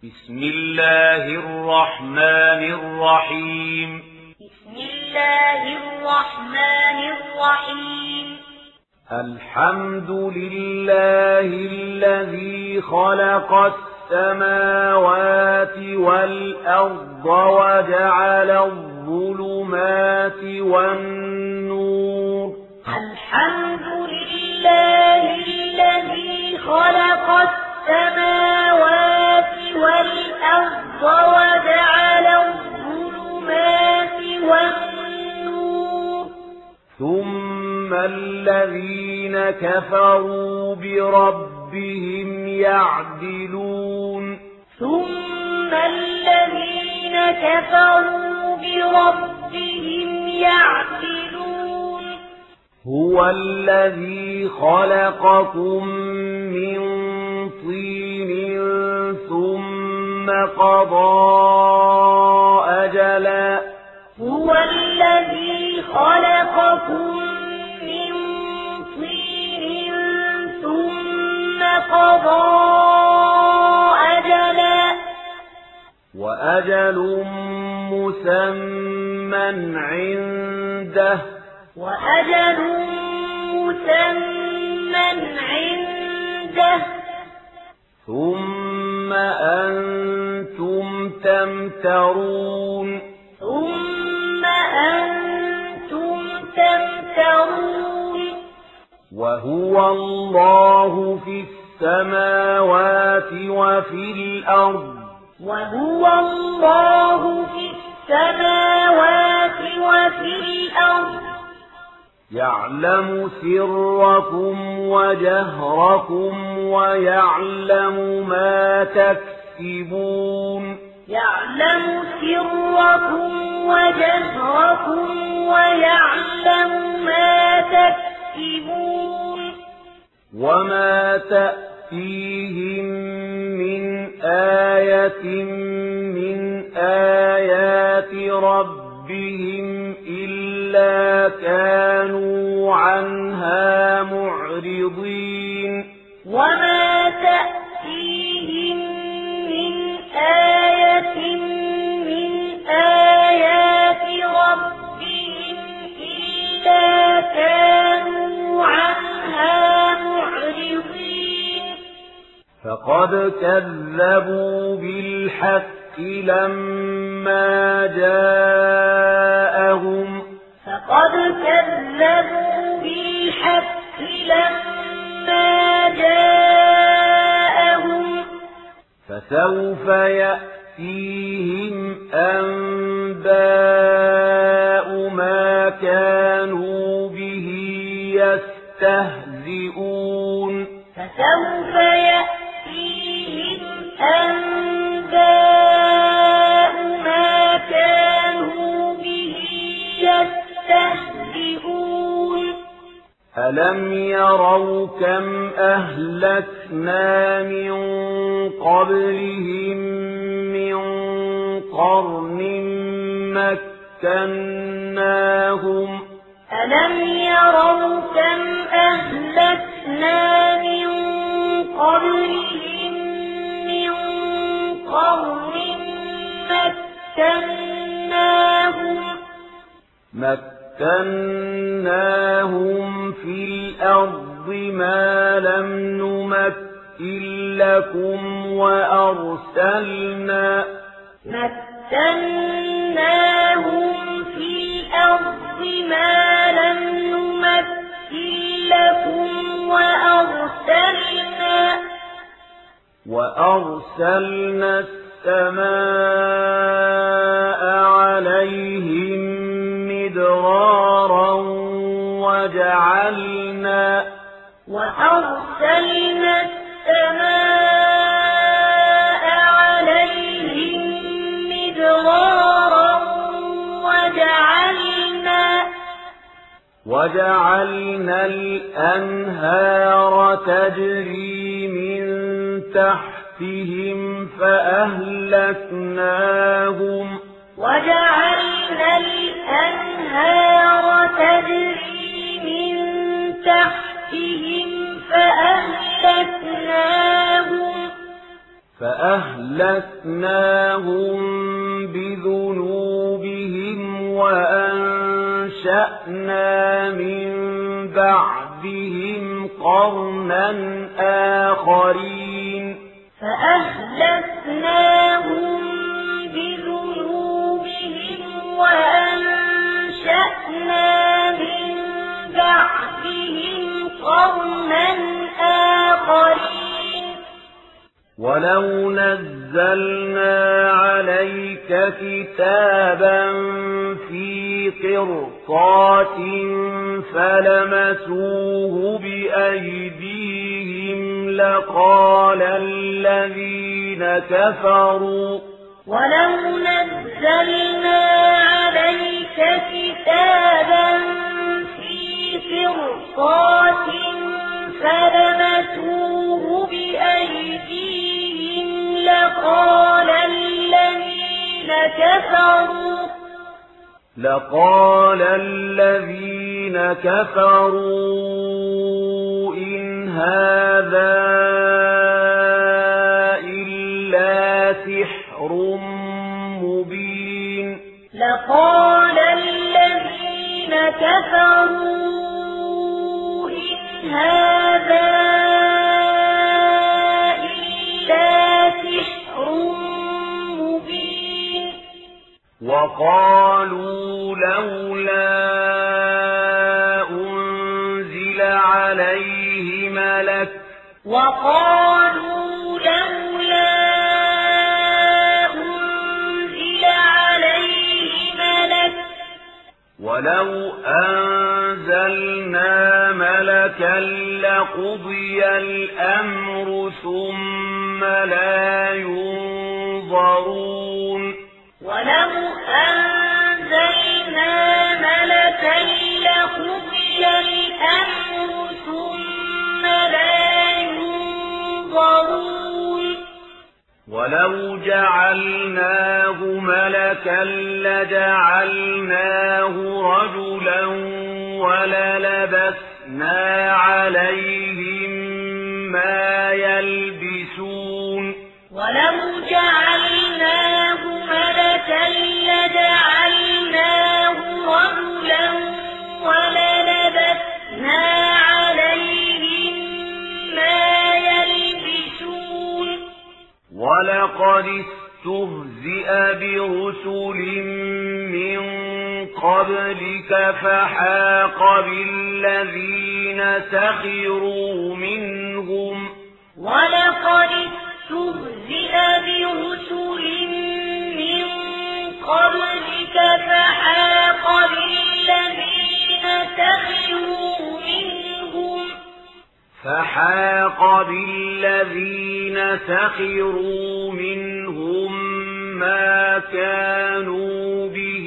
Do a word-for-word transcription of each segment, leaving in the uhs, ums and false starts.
بسم الله الرحمن الرحيم بسم الله الرحمن الرحيم الحمد لله الذي خلق السماوات والأرض وجعل الظلمات والنور الحمد لله الذي خلق السماوات والأرض وجعل الظلمات والنور ثم الذين كفروا بربهم يعدلون ثم الذين كفروا بربهم يعدلون هو الذي خلقكم من طين ثم قضى أجلا هو الذي خلقكم من طين ثم قضى أجلا وأجل مسمى عنده وأجل مسمى عنده ثم أنتم تمترون ثم أنتم تمترون وهو الله في السماوات وفي الأرض وهو الله في السماوات وفي الأرض يعلم سركم وجهركم ويعلم ما تكسبون يعلم سركم وجهركم ويعلم ما تكسبون وما تأتيهم من آية من آيات ربهم إلا كانوا عنها معرضين وما تأتيهم من آية من آيات ربهم إلا كانوا عنها معرضين فقد كذبوا بالحق لما جاءهم فقد كذبوا بالحق لما جاءهم فسوف يأتيهم أنباء ما كانوا به يستهزئون فسوف يأتيهم أنباء ما كانوا به يستهزئون ألم يروا كم أهلكنا من قبلهم من قرن مكناهم ألم يروا كم أهلكنا من قبلهم من قرن مكناهم مكناهم في الأرض ما لم نمكن لكم وأرسلنا مكناهم في الأرض ما لم نمكن لكم وأرسلنا وأرسلنا السماء عليهم مدرارا وجعلنا وأرسلنا السماء عليهم مدرارا وجعلنا وجعلنا الأنهار تجري من تحتهم فأهلكناهم وجعلنا الأنهار تجري من تحتهم فأهلكناهم فأهلكناهم بذنوبهم وأنشأنا من بعدهم قرنا آخرين فأهلكناهم بذنوبهم وأنشأنا من بعدهم قرنا آخرين ولو نزلنا عليك كتابا في قرطاس فلمسوه بأيديهم لقال الذين كفروا ولو نزلنا عليك كتابا في قرطاس فلمسوه بأيديهم لقال الذين كفروا لقال الذين كفروا إن هذا إلا سحر مبين لقال الذين كفروا إن هذا إلا سحر مبين وقالوا لولا أنزل عليه ملك وقالوا لولا أنزل عليه ملك ولو أنزلنا ملكا لقضي الأمر ثم لا ينظرون ولو أنزلنا ملكا لقضي الأمر ثم لا ينظرون ولو جعلناه ملكا لجعلناه رجلا وللبسنا عليهم ما يلبسون ولو جعلناه ملكا لجعلناه رجلا وللبسنا عليهم ما يلبسون ولقد استهزئ برسل من قبلك فحاق بالذين سخروا منهم ولقد استهزئ برسل من قبلك فحاق بالذين سخروا منهم فحاق بالذين سخروا منهم ما كانوا به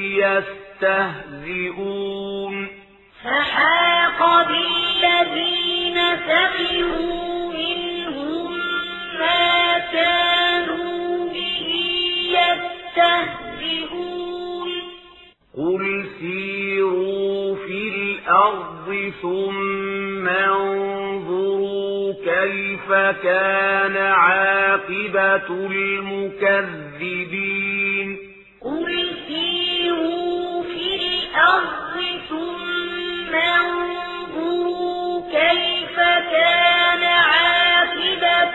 يستهزئون فحاق بالذين سخروا منهم ما كانوا به يستهزئون قل سيروا في الأرض ثم انظروا كيف كان عاقبة المكذبين قل سيروا في الأرض ثم انظروا كيف كان عاقبة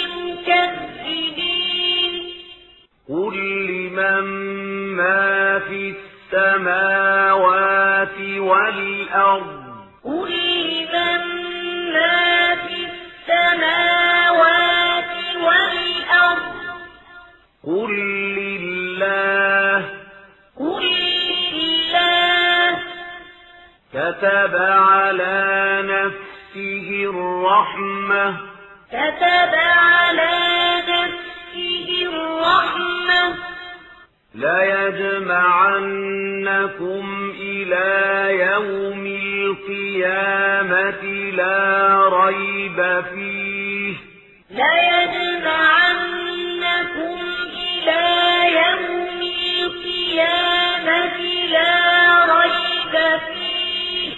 المكذبين قل لمن ما في السماوات والأرض قل لمن ما في السماوات والأرض قل لله قل لله كتب على نفسه الرحمة كتب على نفسه الرحمة ليجمعنكم إلى يوم القيامة لا ريب فيه ليجمعنكم إلى يوم القيامة لا ريب فيه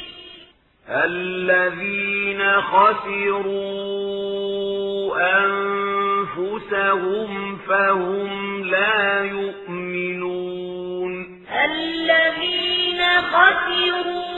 الذين خسروا أنفسهم أنفسهم فهم لا يؤمنون الذين خسروا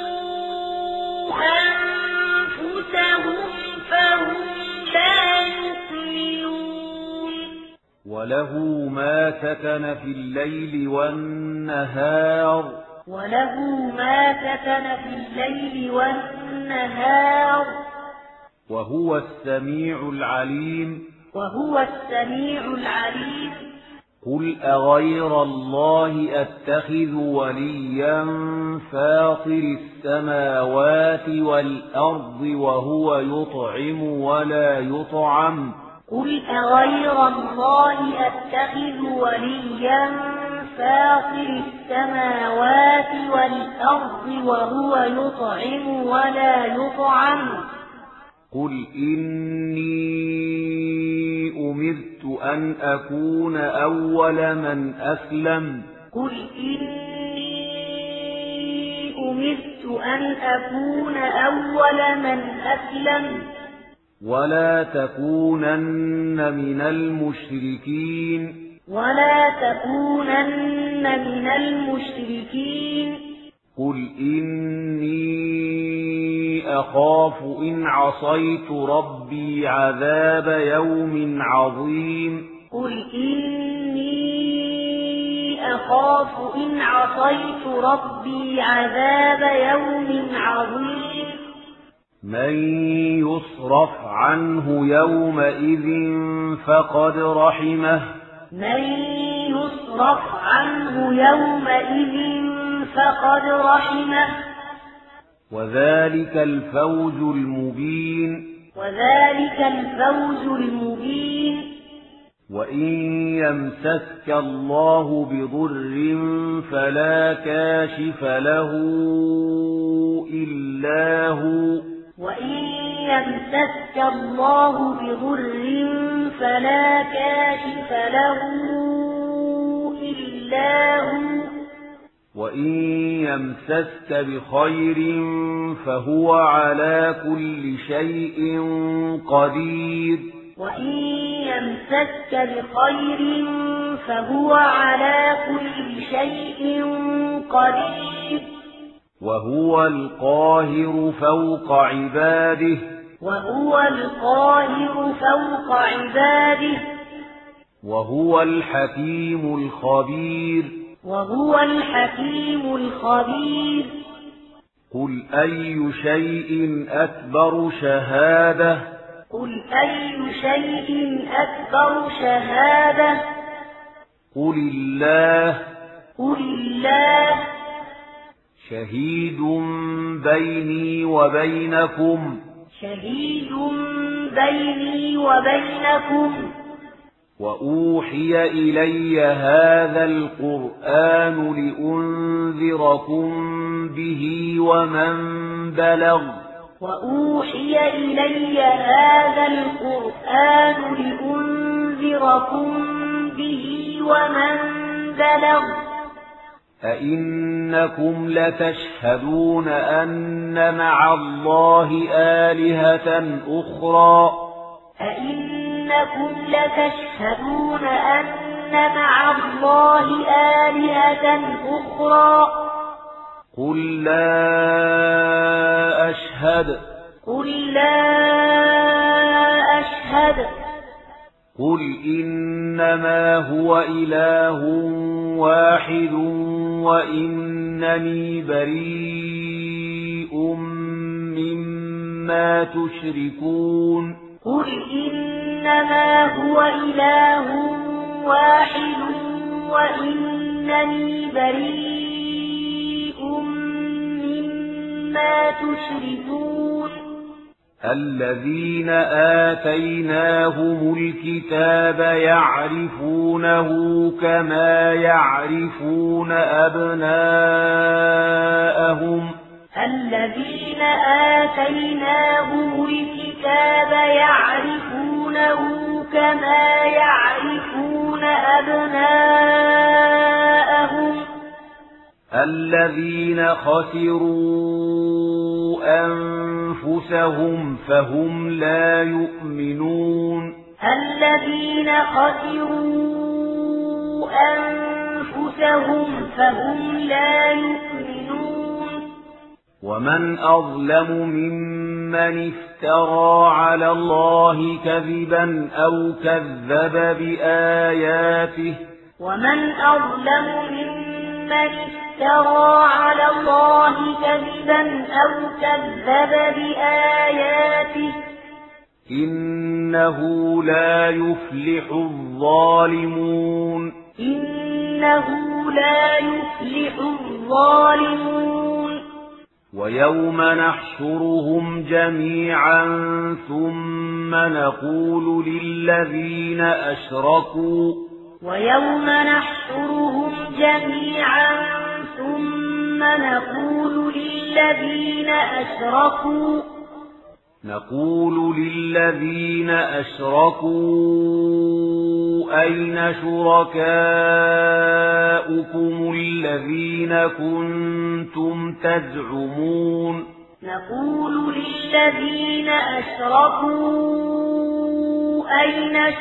أنفسهم فهم لا يؤمنون وله ما سكن في الليل والنهار وله ما سكن في الليل والنهار وهو السميع العليم وهو السميع العليم قل أغير الله أتخذ وليا فاطر السماوات والأرض وهو يطعم ولا يطعم قل أغير الله أتخذ وليا فاطر السماوات والأرض وهو يطعم ولا يطعم قل إني أمرت أن أكون أول من أسلم قل إني أمرت أن أكون أول من أسلم ولا تكونن من المشركين ولا تكونن من المشركين قل إني أخاف إن عصيت ربي عذاب يوم عظيم قل إني أخاف إن عصيت ربي عذاب يوم عظيم من يصرف عنه يومئذ فقد رحمه من يصرف عنه يومئذ فقد رحمه وذلك الفوز المبين وذلك الفوز المبين وإن يمسسك الله بضر فلا كاشف له إلا هو وإن يمسسك الله بضر فلا كاشف له إلا هو وإن يمسسك بخير فهو على كل شيء قدير وإن يمسسك بخير فهو على كل شيء قدير وهو القاهر فوق عباده وهو القاهر فوق عباده وهو الحكيم الخبير وهو الحكيم الخبير قل أي شيء أكبر شهادة قل أي شيء أكبر شهادة قل الله قل الله شهيد بيني وبينكم شهيد بيني وبينكم وأوحي إلي هذا القرآن لأنذركم به ومن بلغ وأوحي إلي هذا القرآن لأنذركم به ومن بلغ أئنكم لتشهدون أن مع الله آلهة أخرى أئنكم لتشهدون أن مع الله آلهة أخرى قل لا أشهد قل لا أشهد قل إنما هو إله واحد وإنني بريء مما تشركون قل إنما هو إله واحد وإنني بريء مما تشركون الذين آتيناهم الكتاب يعرفونه كما يعرفون أبناءهم الذين آتيناهم الكتاب يعرفونه كما يعرفون أبناءهم الذين خسروا أنفسهم فهم لا يؤمنون الذين خسروا أنفسهم فهم لا يؤمنون ومن أظلم ممن افترى على الله كذبا أو كذب بآياته ومن أظلم ممن افترى على الله كذبا أو كذب بآياته إنه لا يفلح الظالمون إنه لا يفلح الظالمون ويوم نحشرهم جميعا ثم نقول للذين أشركوا ويوم نحشرهم جميعا ثم نقول للذين أشركوا نقول للذين أشركوا أين شركاؤكم الذين كنتم تزعمون نقول للذين أشركوا أين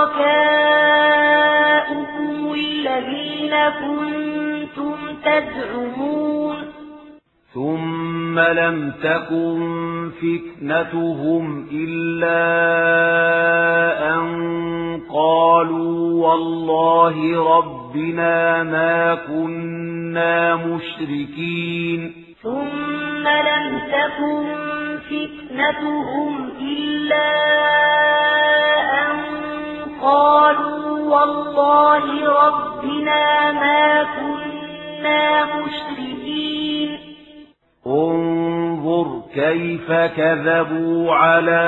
شركاؤكم الذين كنتم تزعمون ثم لم تكن فتنتهم إلا أن قالوا والله ربنا ما كنا مشركين ثم لم تكن فتنتهم إلا أن قالوا والله ربنا ما كنا مشركين انظر كيف كذبوا على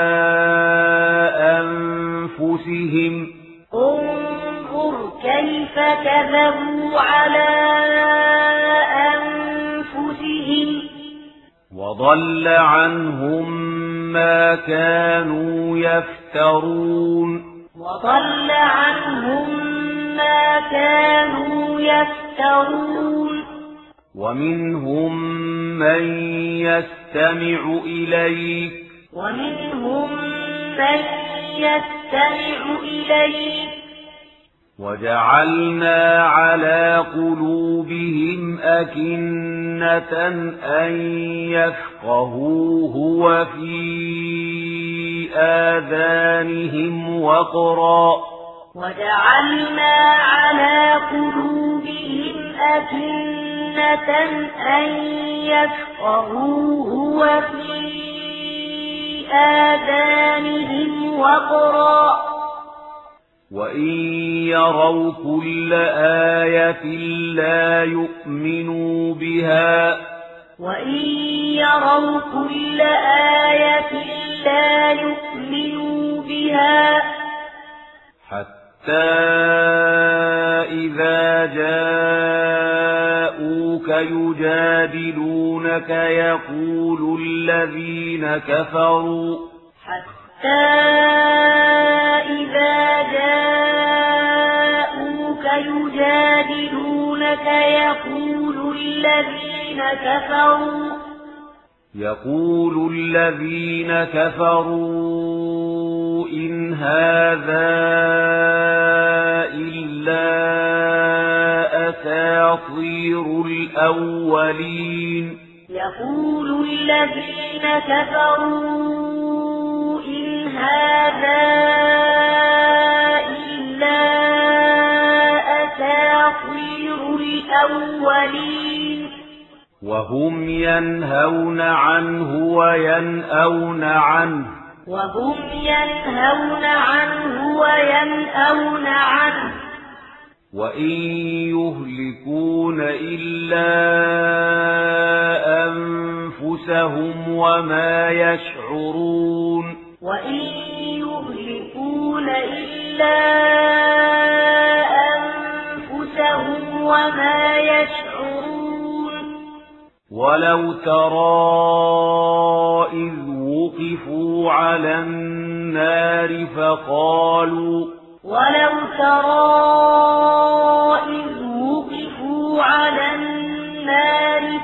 أنفسهم انظر كيف كذبوا على أنفسهم وضل عنهم ما كانوا يفترون وضل عنهم ما كانوا يفترون ومنهم من يستمع إليك ومنهم من يستمع إليك وجعلنا على قلوبهم أكنة أن يفقهوه وفي آذانهم وقرا وجعلنا على قلوبهم أكنة أن يفقهوه وفي آذانهم وقرا وإن يروا كل آية لا يؤمنوا بها وإن يروا كل آية لا يؤمنوا بها حتى إذا جاءوك يجادلونك يقول الذين كفروا حتى إذا جاءوك يجادلونك يقول الذين كفروا يقول الذين كفروا إن هذا إلا أساطير الأولين يقول الذين كفروا إن هذا إلا أساطير الأولين وهم ينهون عنه وينأون عنه وهم ينهون عنه وينأون عنه وإن يهلكون إلا أنفسهم وما يشعرون وإن يهلكون إلا أنفسهم وما يشعرون ولو ترى إذ وقفوا على النار فقالوا ولو ترى إذ وقفوا على النار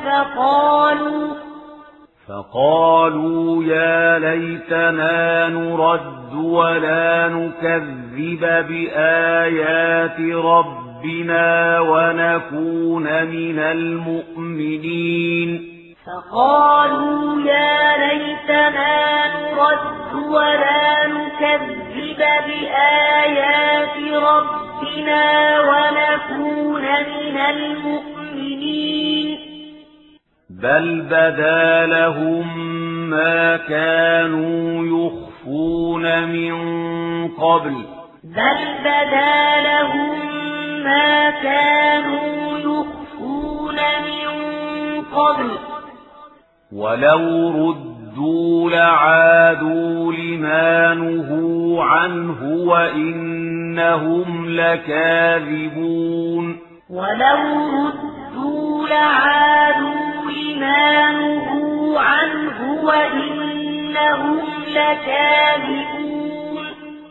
فقالوا فقالوا يا ليتنا نرد ولا نكذب بآيات ربنا ونكون من المؤمنين فقالوا يا ليتنا نرد ولا نكذب بآيات ربنا ونكون من المؤمنين بل بدا لهم ما كانوا يخفون من قبل بل بدا لهم ما كانوا يخفون من قبل ولو ردوا لعادوا لما نهوا عنه وإنهم لكاذبون ولو ردوا لعادوا لما نهوا عنه وإنهم لكاذبون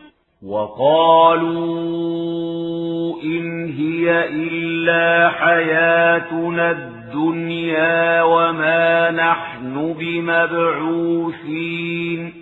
وقالوا إن هي إلا حياتنا الدنيا وما نحن بمبعوثين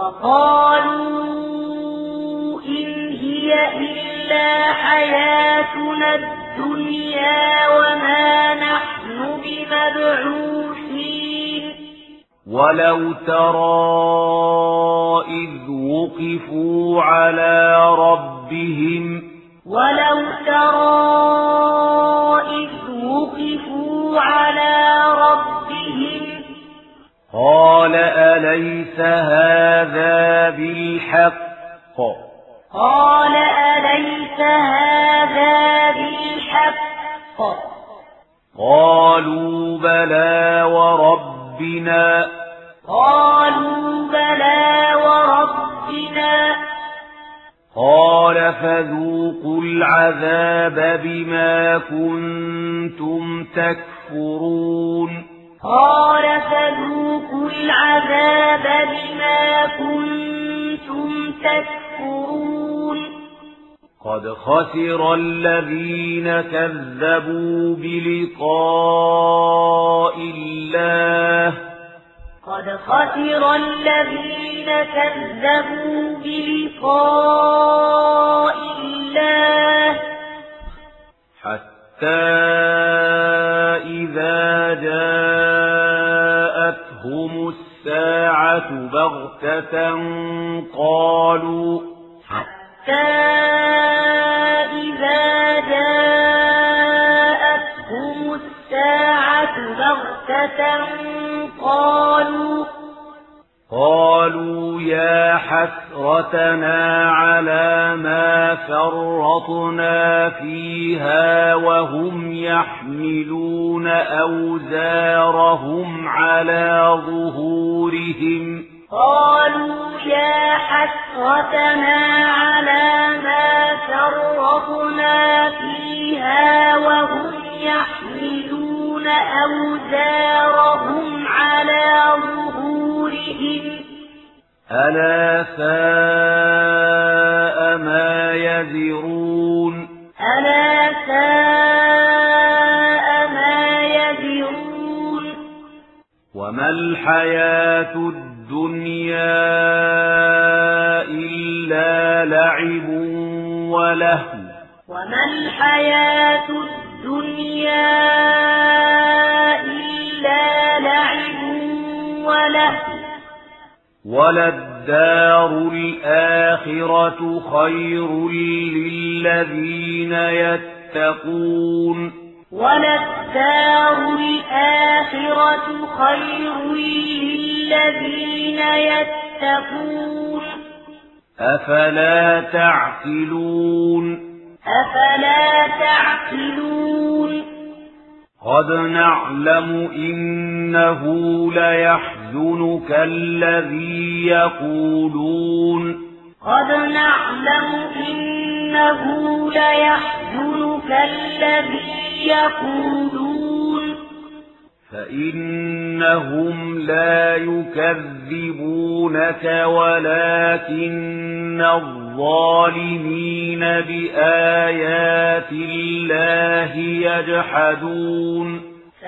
وقالوا إن هي إلا حياتنا الدنيا وما نحن بمبعوثين ولو ترى إذ وقفوا على ربهم ولو ترى إذ وقفوا على ربهم قال أليس هذا بالحق قال أليس هذا بالحق قالوا بلى وربنا قالوا بلى وربنا قال فذوقوا العذاب بما كنتم تكفرون قال فذوقوا العذاب بما كنتم تكفرون قد خسر الذين كذبوا بلقاء الله قد خسر الذين كذبوا بلقاء الله حتى إذا جاءتهم الساعة بغتة قالوا حتى إذا جاءتهم الساعة بغتة قالوا قالوا يا حسرتنا على ما فرطنا فيها وهم يحملون أوزارهم على ظهورهم قالوا يا حسرتنا على ما فرطنا فيها وهم يحملون أوزارهم على ظهورهم ألا ساء ما يزرون ألا ساء ما يزرون وما الحياة الدنيا إلا لعب ولهو وما الحياة الدنيا إلا لعب ولهو وللدار الآخرة خير للذين يتقون وللدار الآخرة خير للذين يتقون أفلا تعقلون أفلا تعقلون قد نعلم إنه ليحزنك الذي يقولون قد نعلم إنه ليحزنك الذي يقولون فإنهم لا يكذبونك ولكن الظالمين بآيات الله يجحدون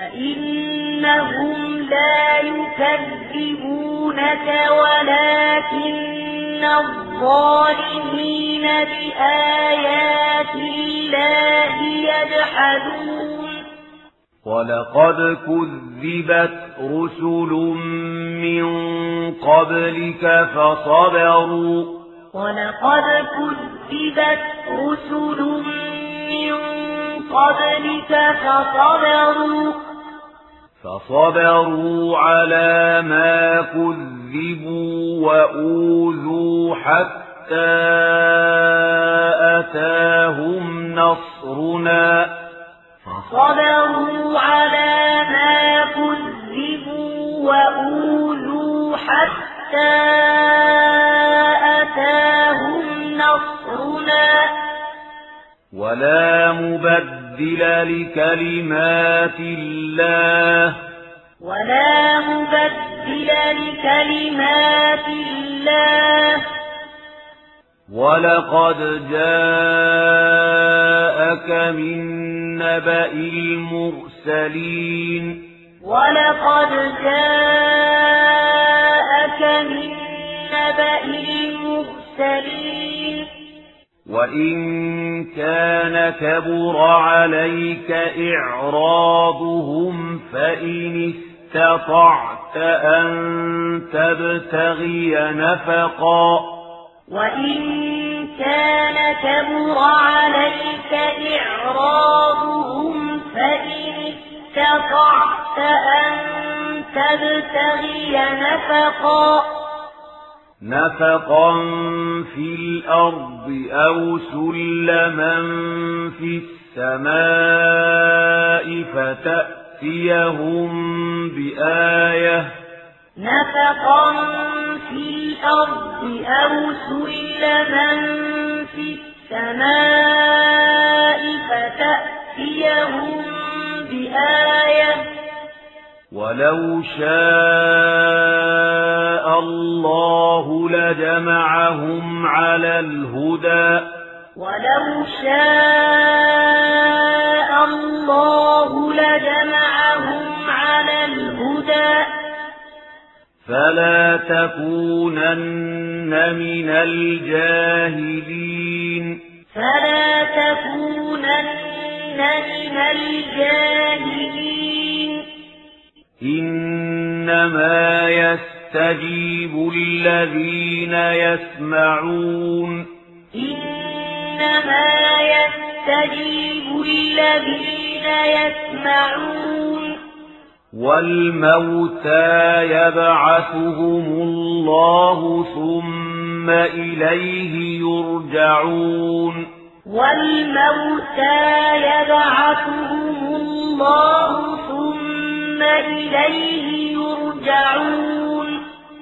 فإنهم لا يكذبونك ولكن الظالمين الظالمين بآيات الله يجحدون ولقد كذبت رسل من قبلك فصبروا ولقد كذبت رسل من قبلك فصبروا فصبروا على ما كذبوا وأوذوا حتى أتاهم نصرنا فصبروا على ما كذبوا وأوذوا حتى أتاهم نصرنا ولا مبدل لكلمات الله ولا مبدل لكلمات الله ولقد جاءك من نبأ المرسلين ولقد جاءك من نبأ المرسلين وإن كان كبر عليك إعراضهم فإن استطعت أن تبتغي نفقا وإن كان كبر عليك إعراضهم فإن استطعت أن تبتغي نفقا نفقا في الأرض أو سلما في السماء فتأتيهم بآية نفقا في الأرض أو سلما في السماء فتأتيهم بآية ولو شاء الله لجمعهم على الهدى ولو شاء الله لجمعهم على الهدى فلا تكونن من الجاهلين فلا تكونن من الجاهلين إنما يستجيب الذين يسمعون إنما يستجيب الذين يسمعون والموتى يبعثهم الله ثم إليه يرجعون والموتى يبعثهم الله ثم إليه يرجعون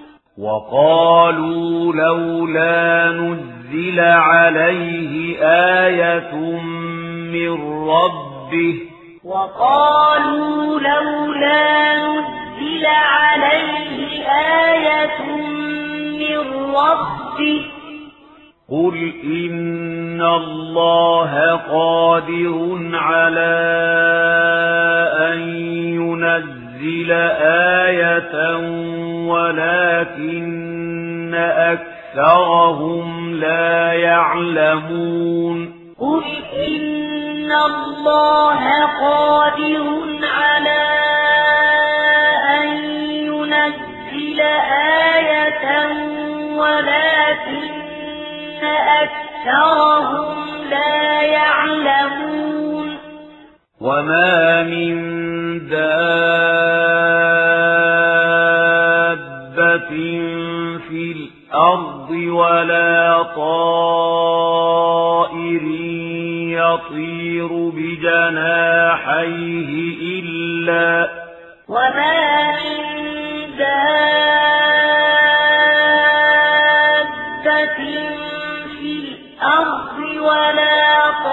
وقالوا لولا نزل عليه آية من ربه وقالوا لولا نزل عليه آية من ربه قل إن الله قادر على أن ينزل آية ولكن أكثرهم لا يعلمون قل إن الله قادر على أن ينزل آية ولكن أكثرهم لا يعلمون وما من دابة في الأرض ولا طائر يطير بجناحيه إلا وما من دابة في الأرض ولا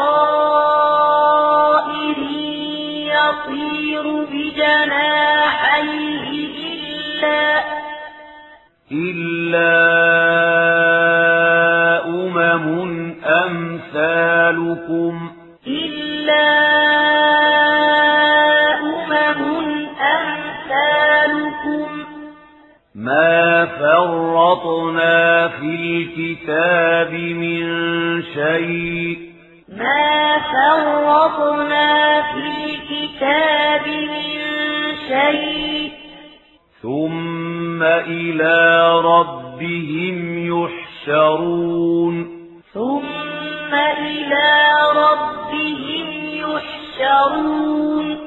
طائر يطير بجناحيه إلا إلا أمم أمثالكم إلا أمم أمثالكم ما فرطنا في الكتاب من شيء ما فرطنا في الكتاب من شيء ثم إلى ربهم يحشرون ثم إلى ربهم يحشرون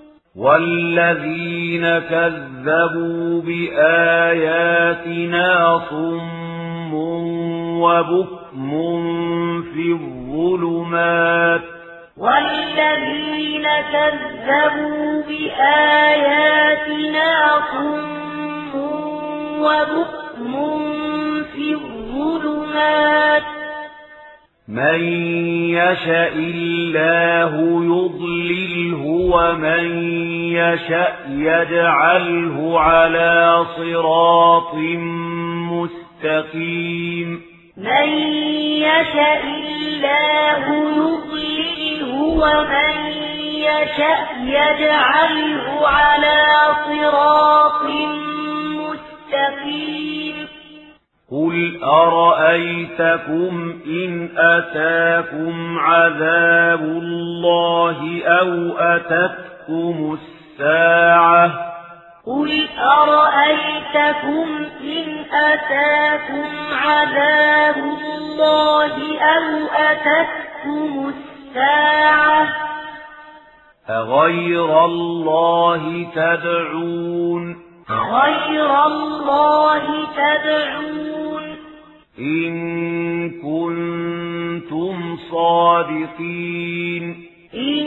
والذين كذبوا بآياتنا صم وبكم في الظلمات والذين كذبوا بآياتنا صم وبكم في الظلمات من يشاء الله يضلله ومن يشاء يجعله على صراط مستقيم من يشاء الله يضلله ومن يشاء يجعله على صراط مستقيم قل أرأيتكم إن أتاكم عذاب الله أو أتتكم الساعة قل أرأيتكم إن أتاكم عذاب الله أو أتتكم الساعة أغير الله تدعون غير الله تدعون إن كنتم صادقين إن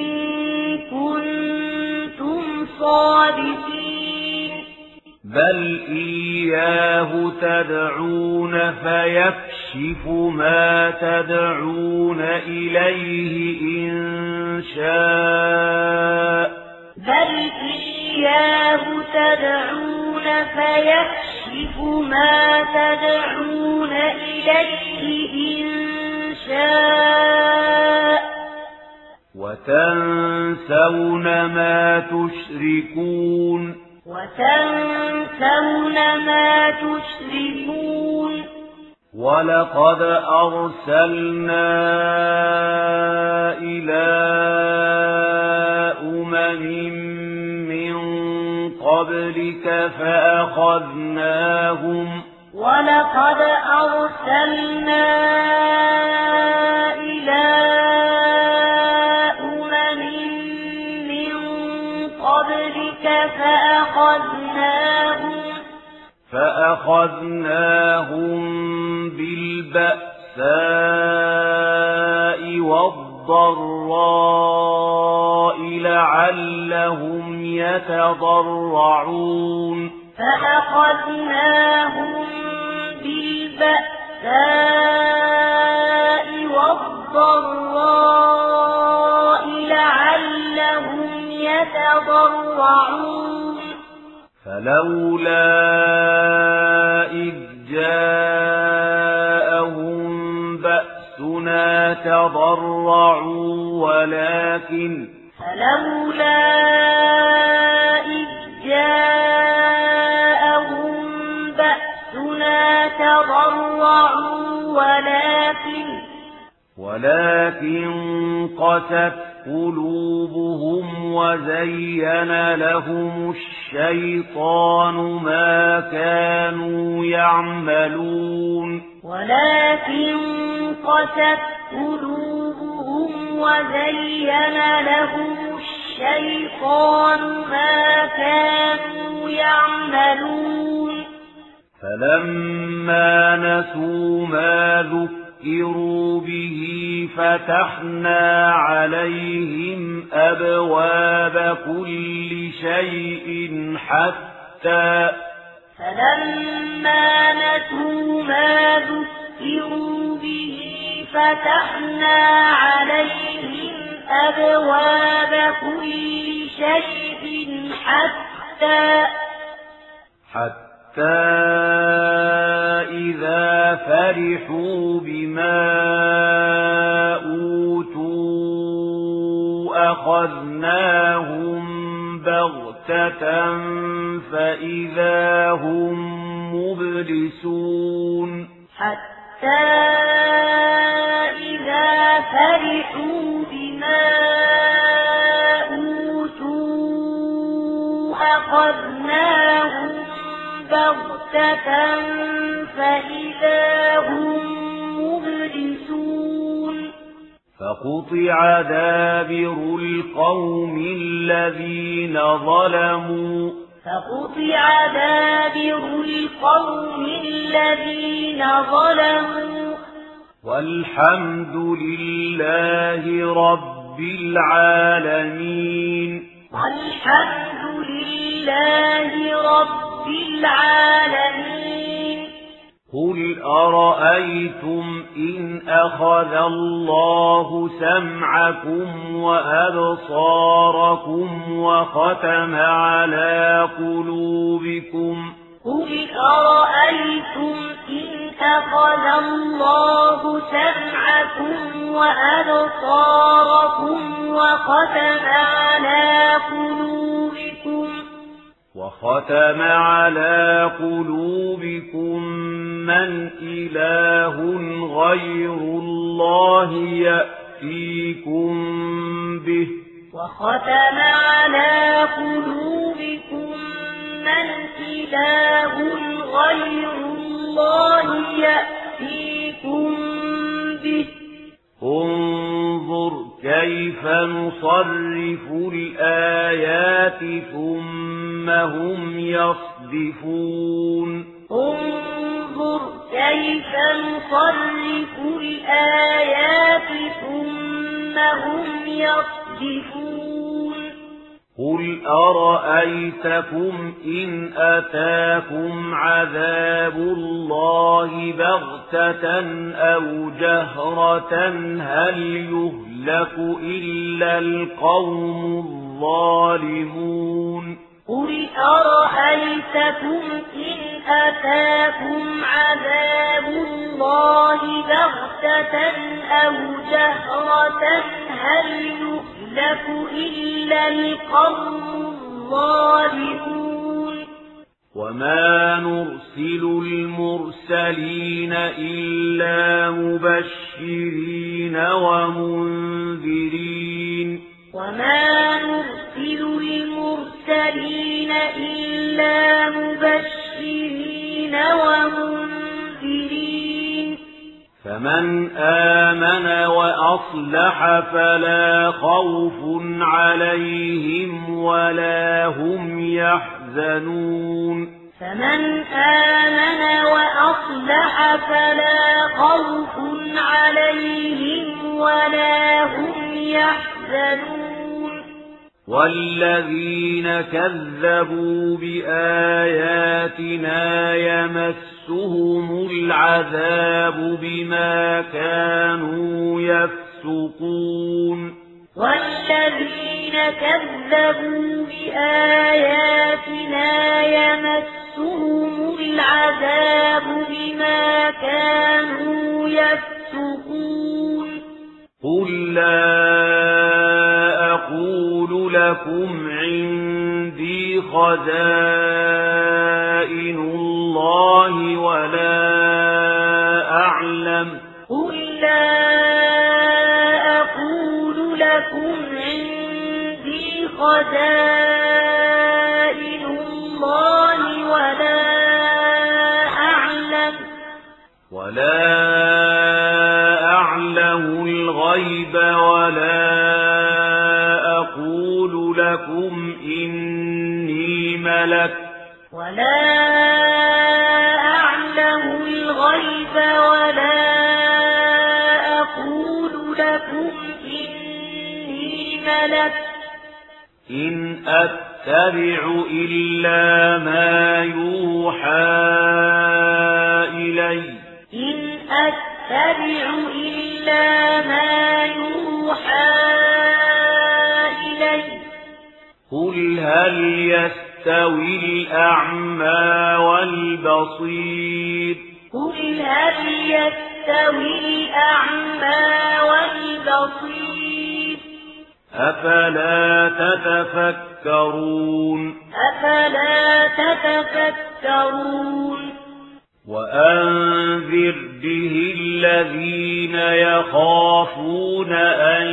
كنتم صادقين بل إياه تدعون فيكشف ما تدعون إليه إن شاء بل إياه تدعون فيكشف ما تدعون إليه إن شاء وتنسون ما تشركون وتنسون ما تشركون ولقد أرسلنا إلى أمم من قبلك فأخذناهم ولقد أرسلنا إلى أمم من قبلك فأخذناهم فأخذناهم بالبأساء والضراء لعلهم يتضرعون فأخذناهم بالبأساء والضراء لعلهم يتضرعون فلولا إذ جاءهم بأسنا تضرعوا ولكن فلولا إذ جاءهم بأسنا تضرعوا ولكن ولكن قست قلوبهم وزين لهم الشيطان ما كانوا يعملون ولكن قست قلوبهم وزين لهم الشيطان ما كانوا يعملون فلما نسوا ما ذكروا به فتحنا عليهم أبواب كل شيء حتى فلما نسوا ما ذكروا به فتحنا عليهم أبواب كل شيء حتى حتى إذا فرحوا بما أوتوا أخذناهم بغتة فإذا هم مبلسون حتى إذا فرحوا بما أوتوا أخذناهم بغتة فإذا هم مبلسون فقطع دابر القوم الذين ظلموا فقطع دابر القوم الذين ظلموا والحمد لله رب العالمين والحمد لله رب العالمين قل أرأيتم إن أخذ الله سمعكم وأبصاركم وختم على قلوبكم قل أرأيتم إن أخذ الله سمعكم وأبصاركم وختم على قلوبكم وختم على قلوبكم من إله غير الله يأتيكم به وختم على قلوبكم من إله غير الله يأتيكم به انظر كيف نصرف الآيات ثم هم يصدفون انظر كيف نصرف الآيات ثم هم يصدفون قل أرأيتكم إن أتاكم عذاب الله بغتة أو جهرة هل يهلك إلا القوم الظالمون قل أرأيتكم إن أتاكم عذاب الله بغتة أو جهرة هل يهلك إلا القوم الظالمون وما نرسل المرسلين إلا مبشرين ومنذرين وما نرسل المرسلين إلا مبشرين ومنذرين فمن آمن وأصلح فلا خوف عليهم ولا هم يحزنون فمن آمن وأصلح فلا خوف عليهم ولا هم يحزنون والذين كذبوا بآياتنا يمسهم العذاب بما كانوا يفسقون والذين كذبوا بآياتنا يمسهم العذاب بما كانوا يفسقون قل لا أقول لكم عندي خزائن الله ولا أعلم قل لا أقول لكم عندي خزائن الله ولا أعلم ولا أعلم الغيب ولا أقول لكم إني ملك ولا أعلم الغيب ولا أقول لكم إني ملك إن أتبع إلا ما يوحى إلي إن أتبع إلا ما يوحى إلي قل هل يستوي الأعمى والبصير قل هل يستوي الأعمى والبصير أفلا تتفكرون أفلا تتفكرون وأنذر به الذين يخافون أن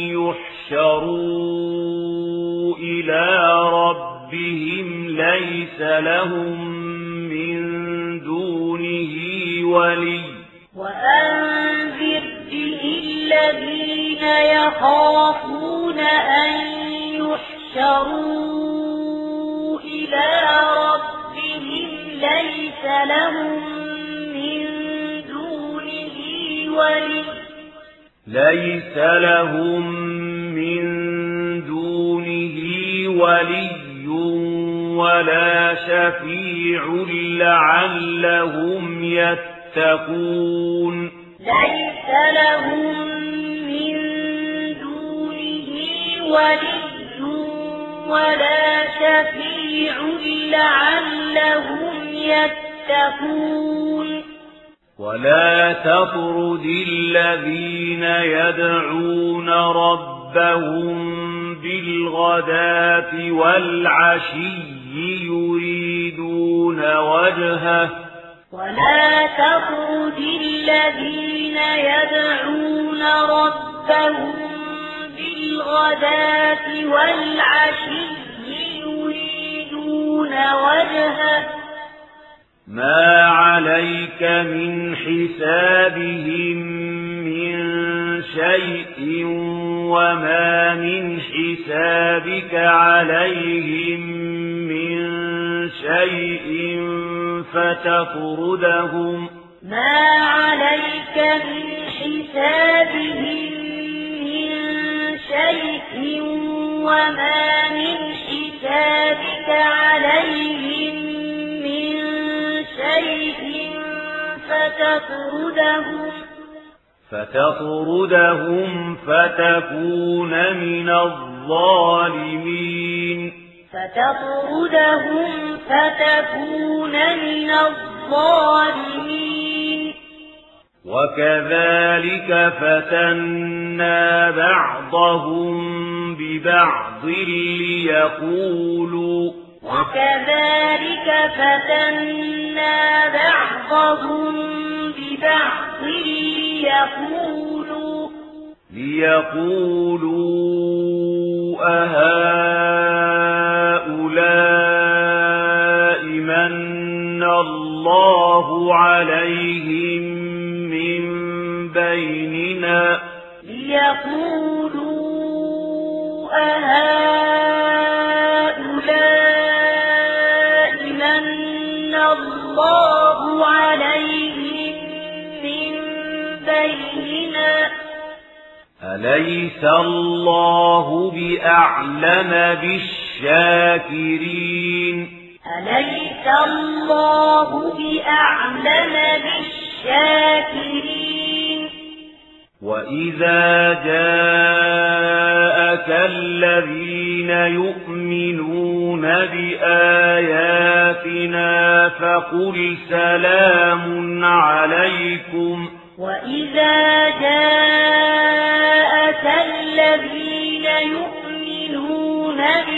يحشروا إلى ربهم ليس لهم من دونه ولي وأنذر به الذين يخافون أن يحشروا إلى ربهم ليس لهم من دونه ولي ليس لهم من دونه ولي ولا شفيع لعلهم يتقون ليس لهم من دونه ولي ولا شفيع لعلهم يتقون ولا تطرد الذين يدعون ربهم بالغداة والعشي يريدون وجهه ولا تطرد الذين يدعون ربهم بالغداة والعشي يريدون وجهه ما عليك من حسابهم من شيء وما من حسابك عليهم من شيء فتطردهم ما عليك من حسابهم من شيء وما من حسابك عليهم من شيء فتطردهم فتطردهم فتكون من الظالمين فتطردهم فتكون من الظالمين وكذلك فتنا بعضهم ببعض ليقولوا وكذلك فتنا بعضهم ببعض ليقولوا ليقولوا أهؤلاء من الله عليهم من بيننا ليقولوا أهؤلاء من الله عليهم من بيننا أليس الله بأعلم بالشاكرين أليس الله بأعلم بالشاكرين وإذا جاءك الذين يؤمنون بآياتنا فقل سلام عليكم وإذا جاءك الذين يؤمنون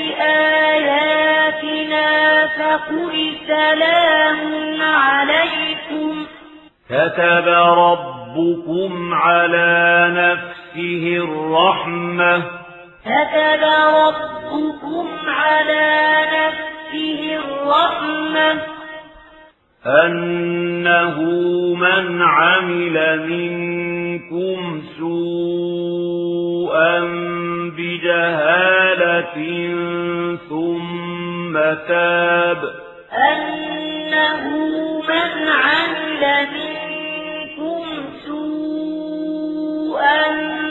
بآياتنا فقل سلام عليكم كتب ربكم على نفسه الرحمة كتب ربكم على نفسه الرحمة أنه من عمل منكم سوءا بجهالة ثم تاب أنه من عمل منكم سوءا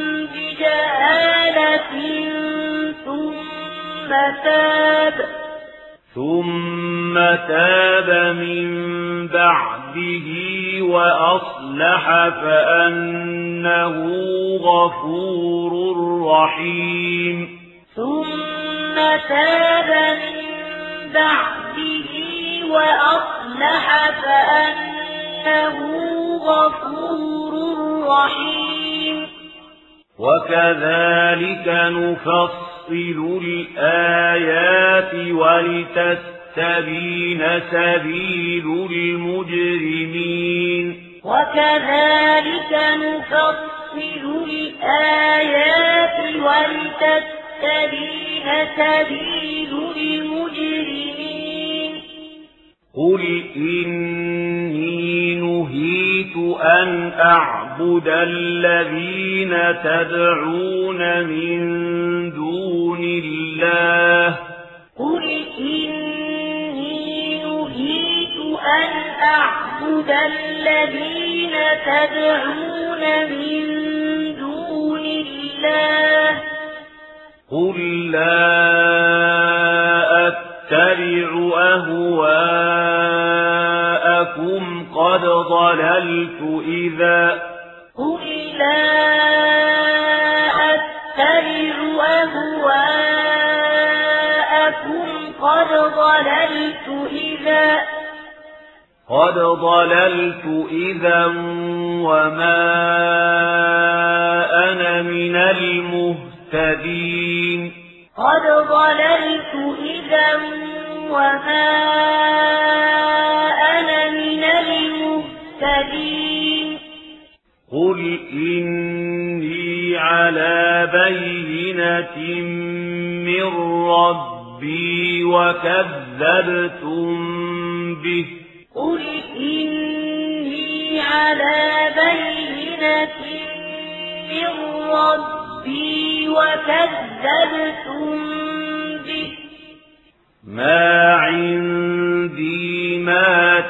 بجهالة ثم تاب ثم تاب من بعده وأصلح فأنه غفور رحيم ثم تاب من بعده وأصلح فأنه غفور رحيم وكذلك نفصل الآيات ولتستبين تستبين سبيل المجرمين وكذلك نفصل الآيات ولتستبين سبيل المجرمين قل إني نهيت أن أعبد الذين تدعون من دون الله قل إني نهيت أن أعبد الذين تدعون من دون الله قل لا أتبع أهواءكم قد ضللت إذا قل لا أتبع أهواءكم قد ضللت إذا قد ضللت إذا وما أنا من المهتدين قد ضللت إذا وما أنا من المهتدين قل إني على بينة من ربي وكذبتم به قل إني على بينة من ربي وكذبتم به ما عندي ما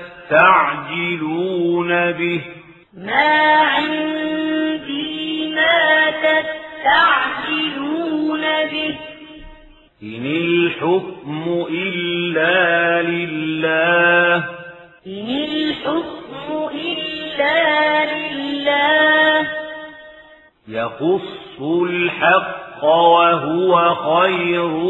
تستعجلون به ما عندي ما تستعجلون به إن الحكم إلا لله إن الحكم إلا لله يقص الحق وهو خير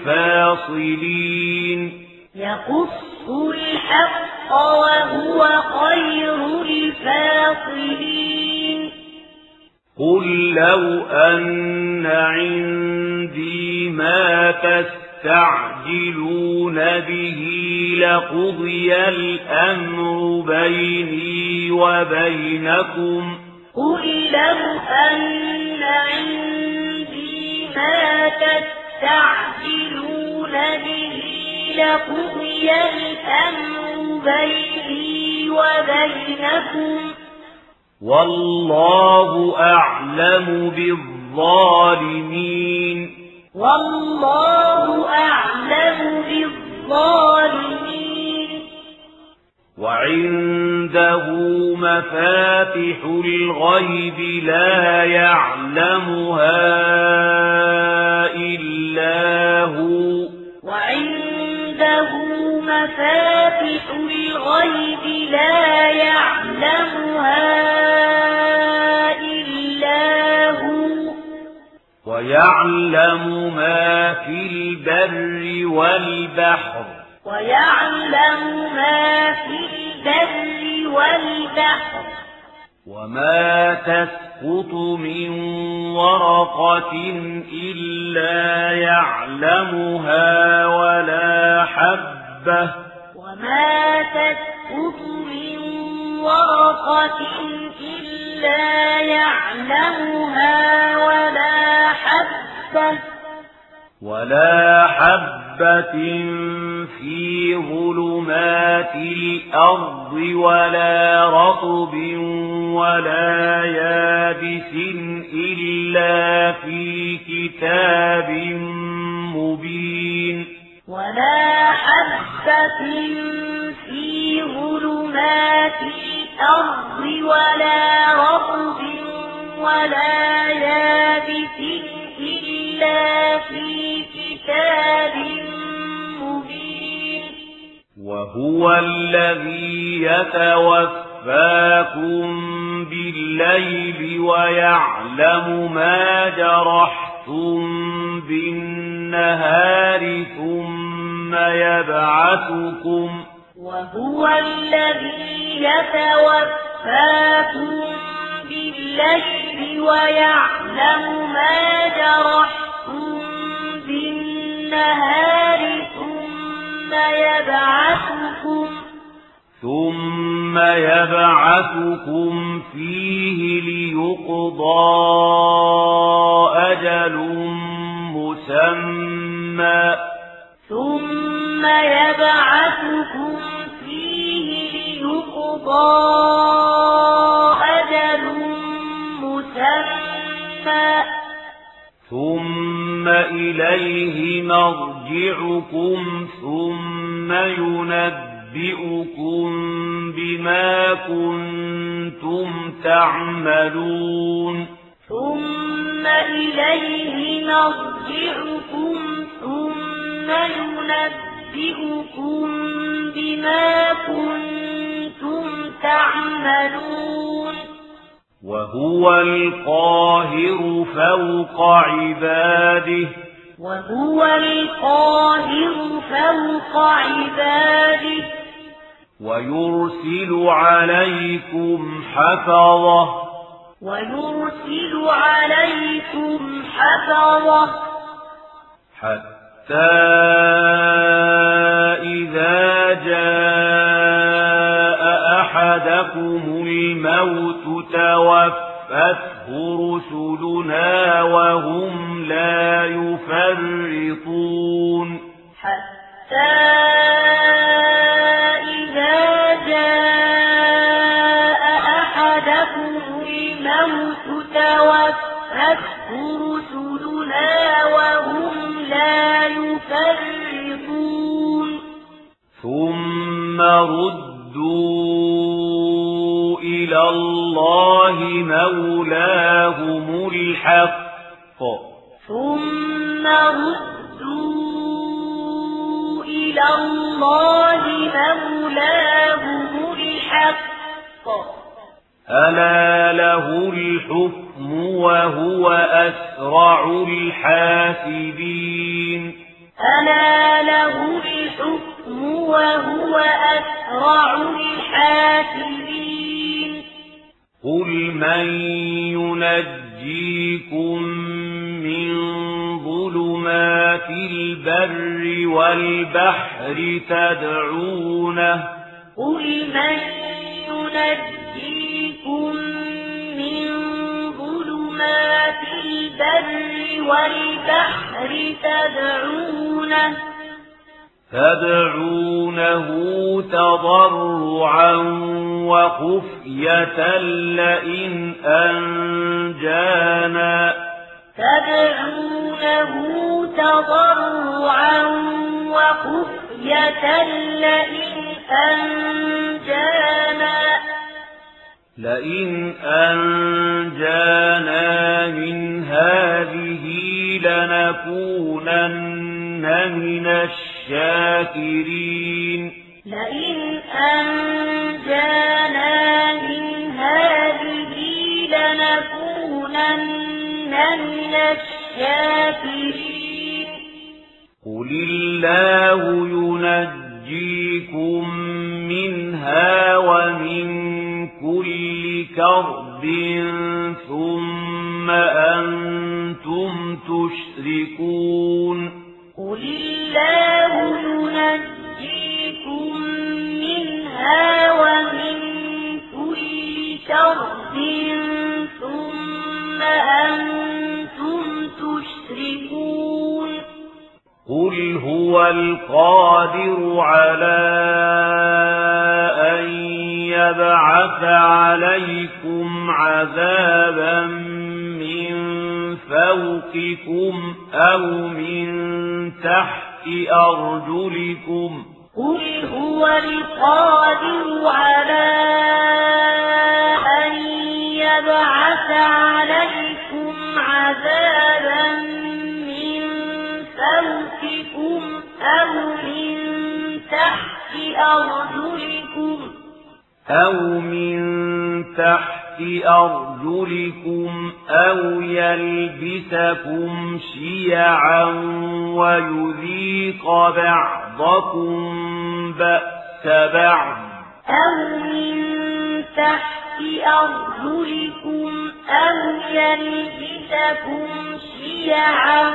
الفاصلين يقص الحق وهو خير الفاصلين قل لو أن عندي ما تستعجلون به لقضي الأمر بيني وبينكم قل لو أن عندي ما تستعجلون به لقضي الأمر بيني وبينكم والله أعلم بالظالمين والله أعلم بالظالمين وعنده مفاتح الغيب لا يعلمها إلا هو وعنده مفاتح الغيب لا يعلمها إلا هو ويعلم ما في البر والبحر ويعلم ما في البر والبحر وما تسقط من ورقة إلا يعلمها ولا حبة وما تسقط من ورقة إلا يعلمها ولا حبة ولا حبة في ظلمات الأرض ولا رطب ولا يابس إلا في كتاب مبين ولا حبة في ظلمات الأرض ولا رطب ولا يابس إلا في كتاب مبين وهو الذي يتوفاكم بالليل ويعلم ما جرحتم بالنهار ثم يبعثكم وهو الذي يتوفاكم بالليل ويعلم ما جرحتم بالنهار ثم ثم يبعثكم فيه ليقضى أجل مسمى ثم يبعثكم فيه ليقضى أجل مسمى ثم إليه مرجعكم ثم ينبئكم بما كنتم تعملون ثم إليه مرجعكم ثم ينبئكم بما كنتم تعملون وهو القاهر فوق عباده وهو القاهر فوق عباده ويرسل عليكم حفظة ويرسل عليكم حفظة حتى إذا جاء أحدكم الموت توفته رسلنا وهم لا يفرطون حتى إذا جاء أحدكم الموت توفته رسلنا وهم لا يفرطون ثم ردوا إلى الله مولاهم الحق ثم ردوا إلى الله مولاهم الحق ألا له الحكم وهو أسرع الحاسبين ألا له الحكم وهو أسرع الحاسبين قل من ينجيكم من ظلمات البر والبحر تدعونه قل من ينجيكم من ظلمات البر والبحر تدعونه تدعونه تضرعا وخفية لئن أنجانا تدعونه تضرعا وخفية لئن أنجانا لئن أنجانا من هذه لنكونن من الشاكرين لئن أنجانا من هذه لنكونن من الشاكرين قل الله ينجيكم منها ومن كل كرب ثم أنتم تشركون قل الله ينجيكم منها ومن كل كرب ثم أنتم تشركون قل هو القادر على أن يبعث عليكم عذابا من فوقكم أو من تحت أرجلكم قل هو القادر على أن يبعث عليكم عذابا من فوقكم أو من تحت أرجلكم أو من تحت أرجلكم أو يلبسكم شيعا ويذيق بعضكم بأس بعض أو من تحت أرجلكم أو يلبسكم شيعا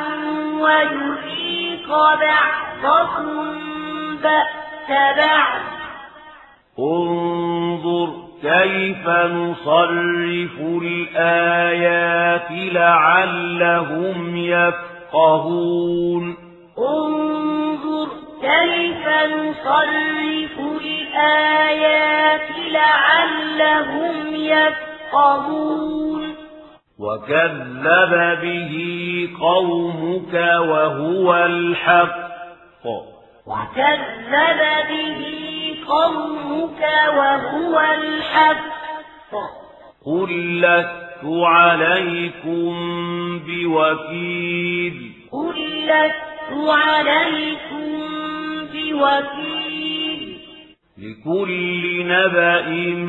ويذيق بعضكم بأس بعض انظر كيف نصرف الآيات لعلهم يفقهون انظر كيف نصرف الآيات لعلهم يفقهون وكذب به قومك وهو الحق وكذب به قومك وهو الحق قل لست عليكم بوكيل قل لست عليكم بوكيل لكل نبأ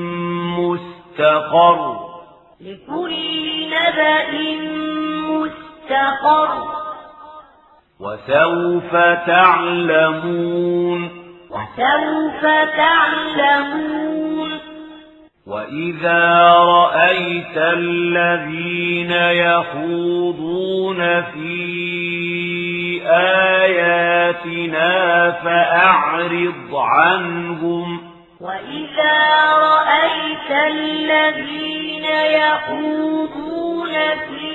مستقر لكل نبأ مستقر وسوف تعلمون وسوف تعلمون وإذا رأيت الذين يخوضون في آياتنا فأعرض عنهم وإذا رأيت الذين يخوضون في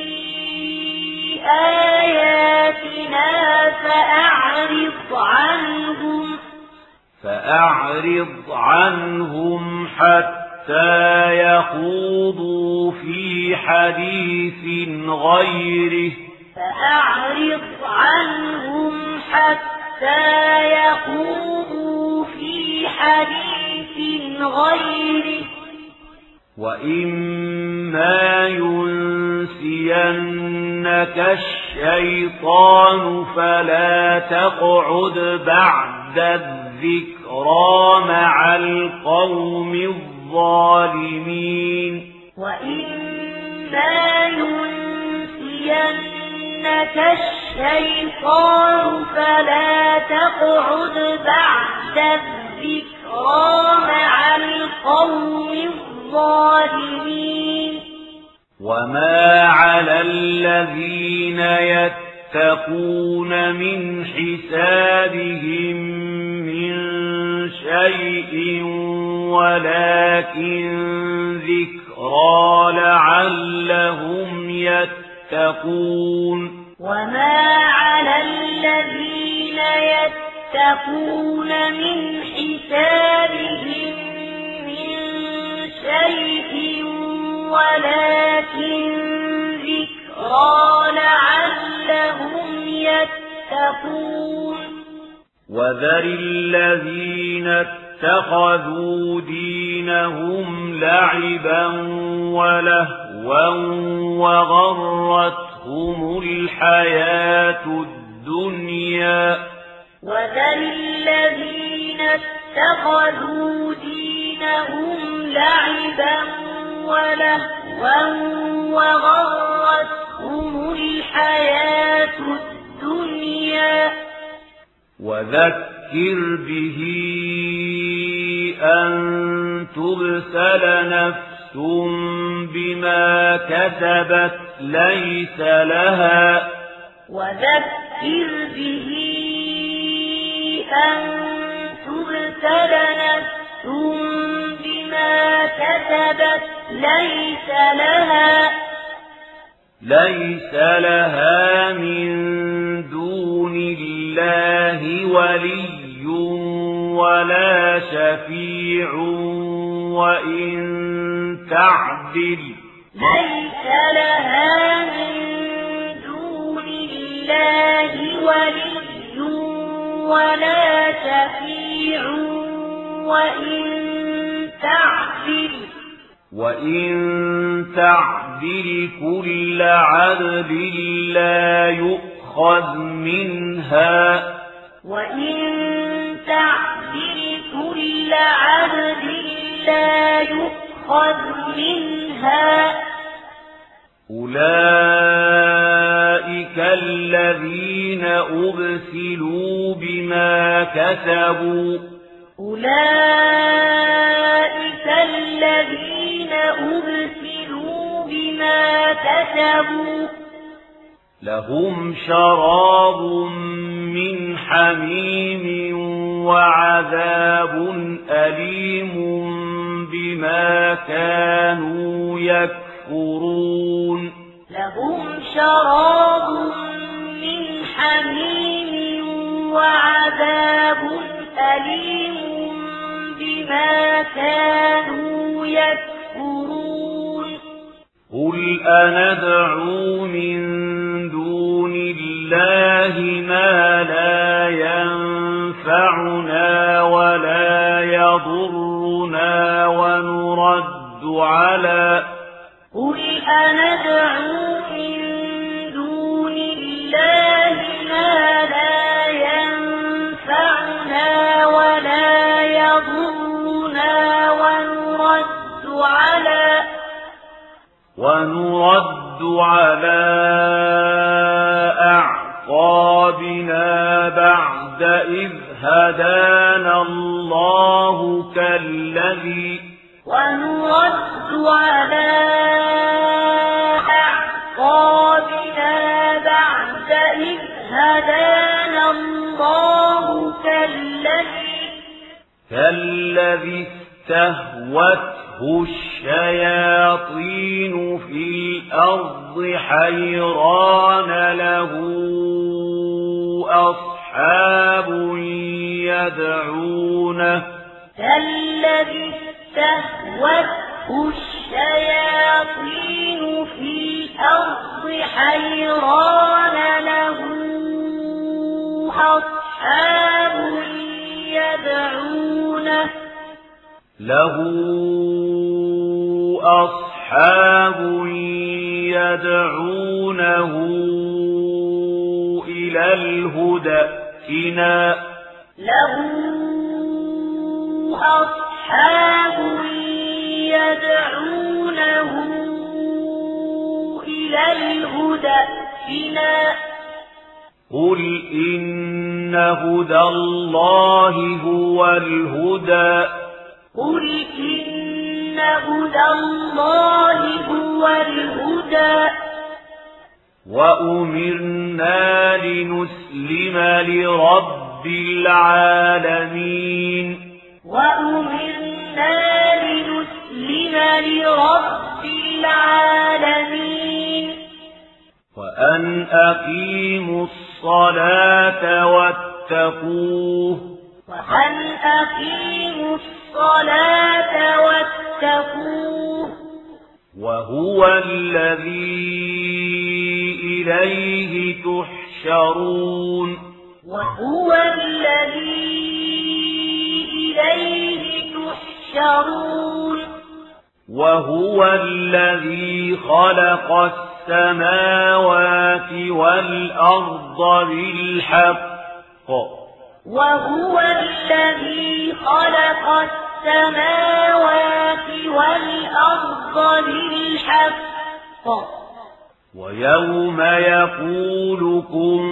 آياتنا فأعرض عنهم فأعرض عنهم حتى يخوضوا في حديث غيره فأعرض عنهم حتى يخوضوا في حديث غيره وإما ينسينك الشيطان فلا تقعد بعد الذكرى مع القوم الظالمين وإما ينسينك الشيطان فلا تقعد بعد الذكرى مع القوم الظالمين وما على الذين يتقون من حسابهم من شيء ولكن ذكرى لعلهم يتقون وما على الذين يتقون من حسابهم من شيء ولكن ذكرى لعلهم يتقون وذر الذين اتخذوا دينهم لعبا ولهوا وغرتهم الحياة الدنيا وذر الذين اتخذوا دينهم لعبا ولهوا وغرتهم الحياة الدنيا وذكر به أن تبسل نفس بما كسبت ليس لها وذكر به أن تبسل نفس بما كسبت ليس لها ليس لها من دون الله ولي ولا شفيع وإن تعدل ليس لها من دون الله ولي ولا شفيع وإن تعدل وإن تعدل كل عدل لا يؤخذ منها وإن تعدل كل عدل لا يؤخذ منها أولئك الذين أبسلوا بما كسبوا أولئك الذين أبسلوا بما كسبوا لهم شراب من حميم وعذاب أليم بما كانوا يكفرون لهم شراب من حميم وعذاب أليم بما كانوا يكفرون قل أندعو من دون الله ما لا ينفعنا ولا يضرنا ونرد على قل أندعو من دون الله ما لا ينفعنا ولا يضرنا ونرد على ونرد على أعقابنا بعد إذ هدانا الله كالذي ونرد على أعقابنا بعد إذ هدانا الله كالذي كالذي استهوته الشياطين في الأرض حيران له أصحاب يدعونه كالذي استهوته الشياطين في الأرض حيران له أصحاب يدعونه له أصحاب يدعونه إلى الهدى ائتنا له أصحاب يدعونه إلى الهدى ائتنا قل إن هدى الله هو الهدى قل إن هدى الله هو الهدى وأمرنا لنسلم لرب العالمين وأمرنا لنسلم لرب العالمين وأن أقيموا الصلاة واتقوه وأن أقيموا الصلاة واتقوه وهو الذي إليه تحشرون وهو الذي إليه تحشرون وهو الذي خلق السماوات والأرض بالحق وهو الذي خلق السماوات والأرض بالحق ويوم يقول كن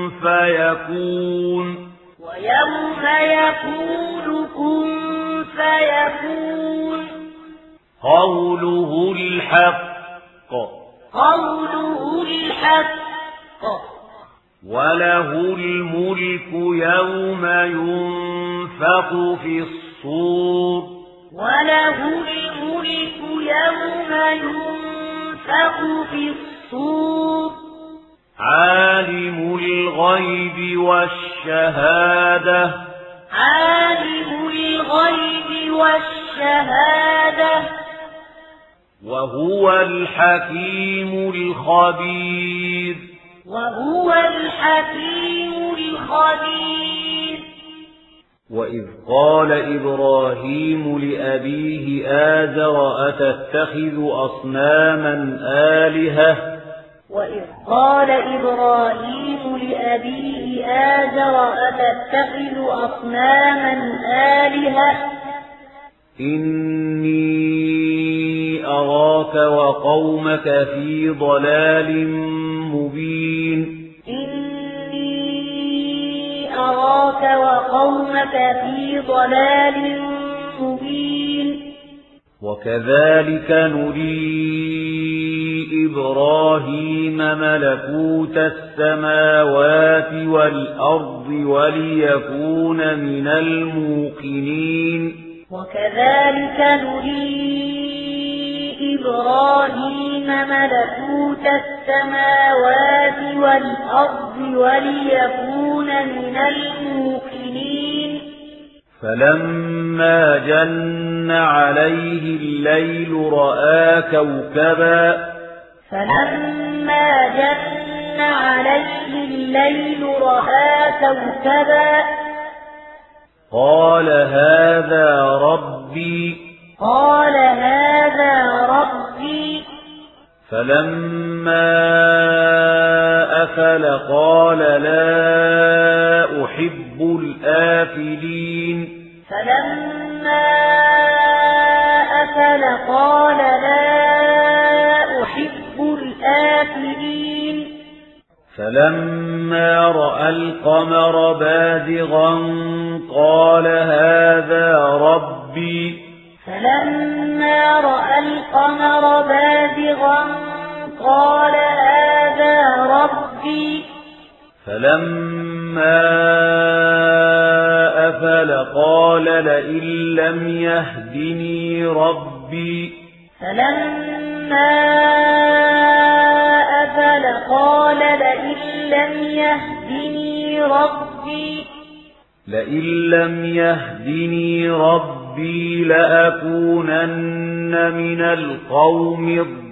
فيكون ويوم يقول كن فيكون قوله الحق قوله الحق وله الملك يوم ينفخ في الصور وله الملك يوم ينفخ في الصور عالم الغيب والشهادة عالم الغيب والشهادة وهو الحكيم الخبير وهو الحكيم الخبير وإذ قال إبراهيم لأبيه آزر أتتخذ أصناما آلهة وإذ قال إبراهيم لأبيه آزر أتتخذ أصناما آلهة إني أراك وقومك في ضلال مبين إني أراك وقومك في ضلال مبين وكذلك نري إبراهيم ملكوت السماوات والأرض وليكون من الموقنين وكذلك نري إبراهيم ملكوت السماوات والأرض وليكون من الموقنين فلما جن عليه الليل رأى كوكبا فلما جن عليه الليل رأى كوكبا قال هذا ربي قال هذا ربي فلما أفل قال لا أحب الآفلين فلما أفل قال لا أحب الآفلين فلما رأى القمر بازغا قال هذا ربي فلما رأى القمر بازغا قال هذا ربي فلما أفل قال لئن لم يهدني ربي فلما أفل قال لئن لم يهدني ربي لئن لم يهدني ربي لأكونن من القوم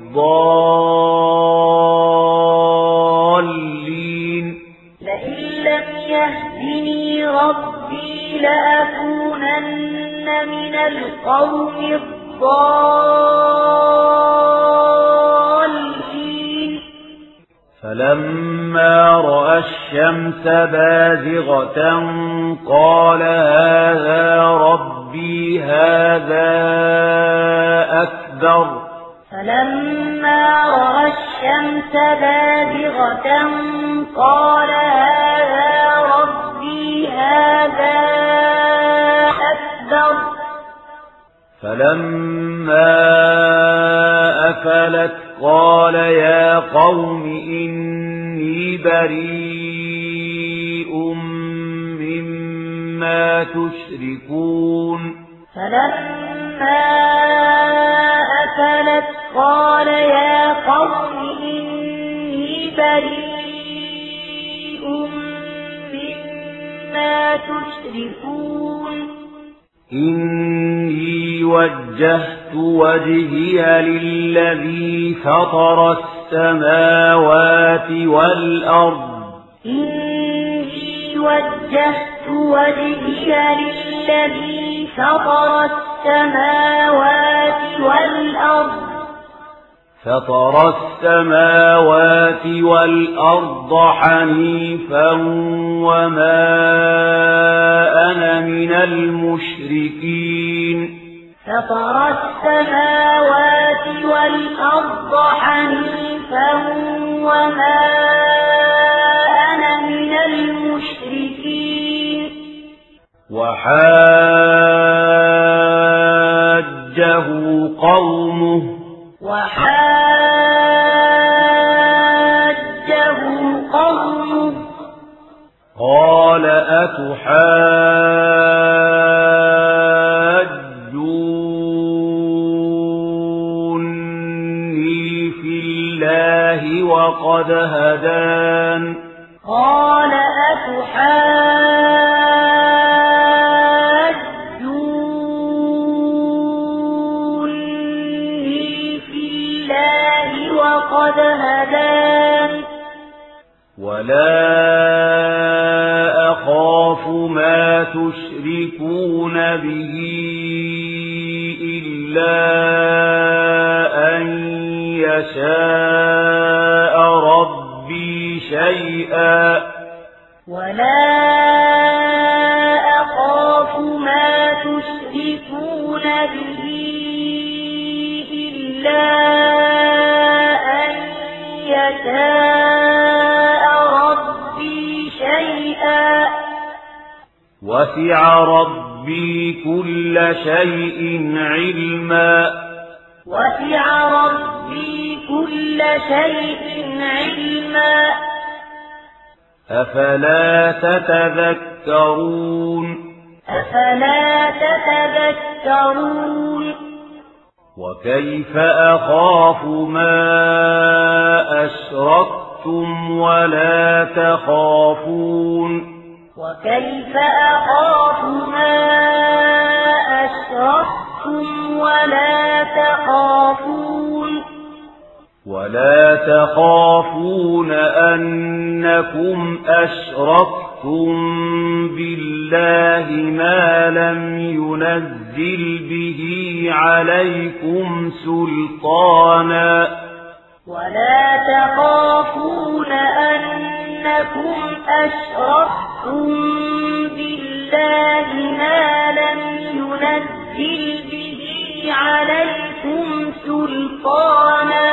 الضالين لئن لم يهدني ربي لأكونن من القوم الضالين فلما رأى الشمس بازغة قال هذا ربي هذا أكبر فلما رأى الشمس بازغة قال هذا ربي هذا أكبر فلما أفلت قال يا قوم إني بريء مما تشركون فلما أفلت قال يا قوم إني بريء مما تشركون إني وجهت وجهي للذي فطر السماوات والأرض إني وجهت وجهي للذي فطر السماوات والأرض فطر السماوات والأرض حنيفا وما أنا من المشركين فطر السماوات والأرض حنيفا وما أنا من المشركين وحاجه قومه وحاجه قومه قال أتحاجوني في الله وقد هدان قال أتحاجوني في الله وقد هدان ولا أخاف ما تشركون به إلا أن يشاء ربي شيئا ولا أخاف ما تشركون به إلا أن يشاء ربي شيئا وسع ربي كل شيء علما وسع ربي كل شيء علما أفلا تتذكرون أفلا تتذكرون وكيف أخاف ما أشركتم ولا تخافون وكيف أخاف ما أشركتم ولا تخافون ولا تخافون أنكم أشركتم بالله ما لم ينزل به عليكم سلطانا ولا تخافون أنكم أشركتم بالله ما لم ينزل به عليكم سلطانا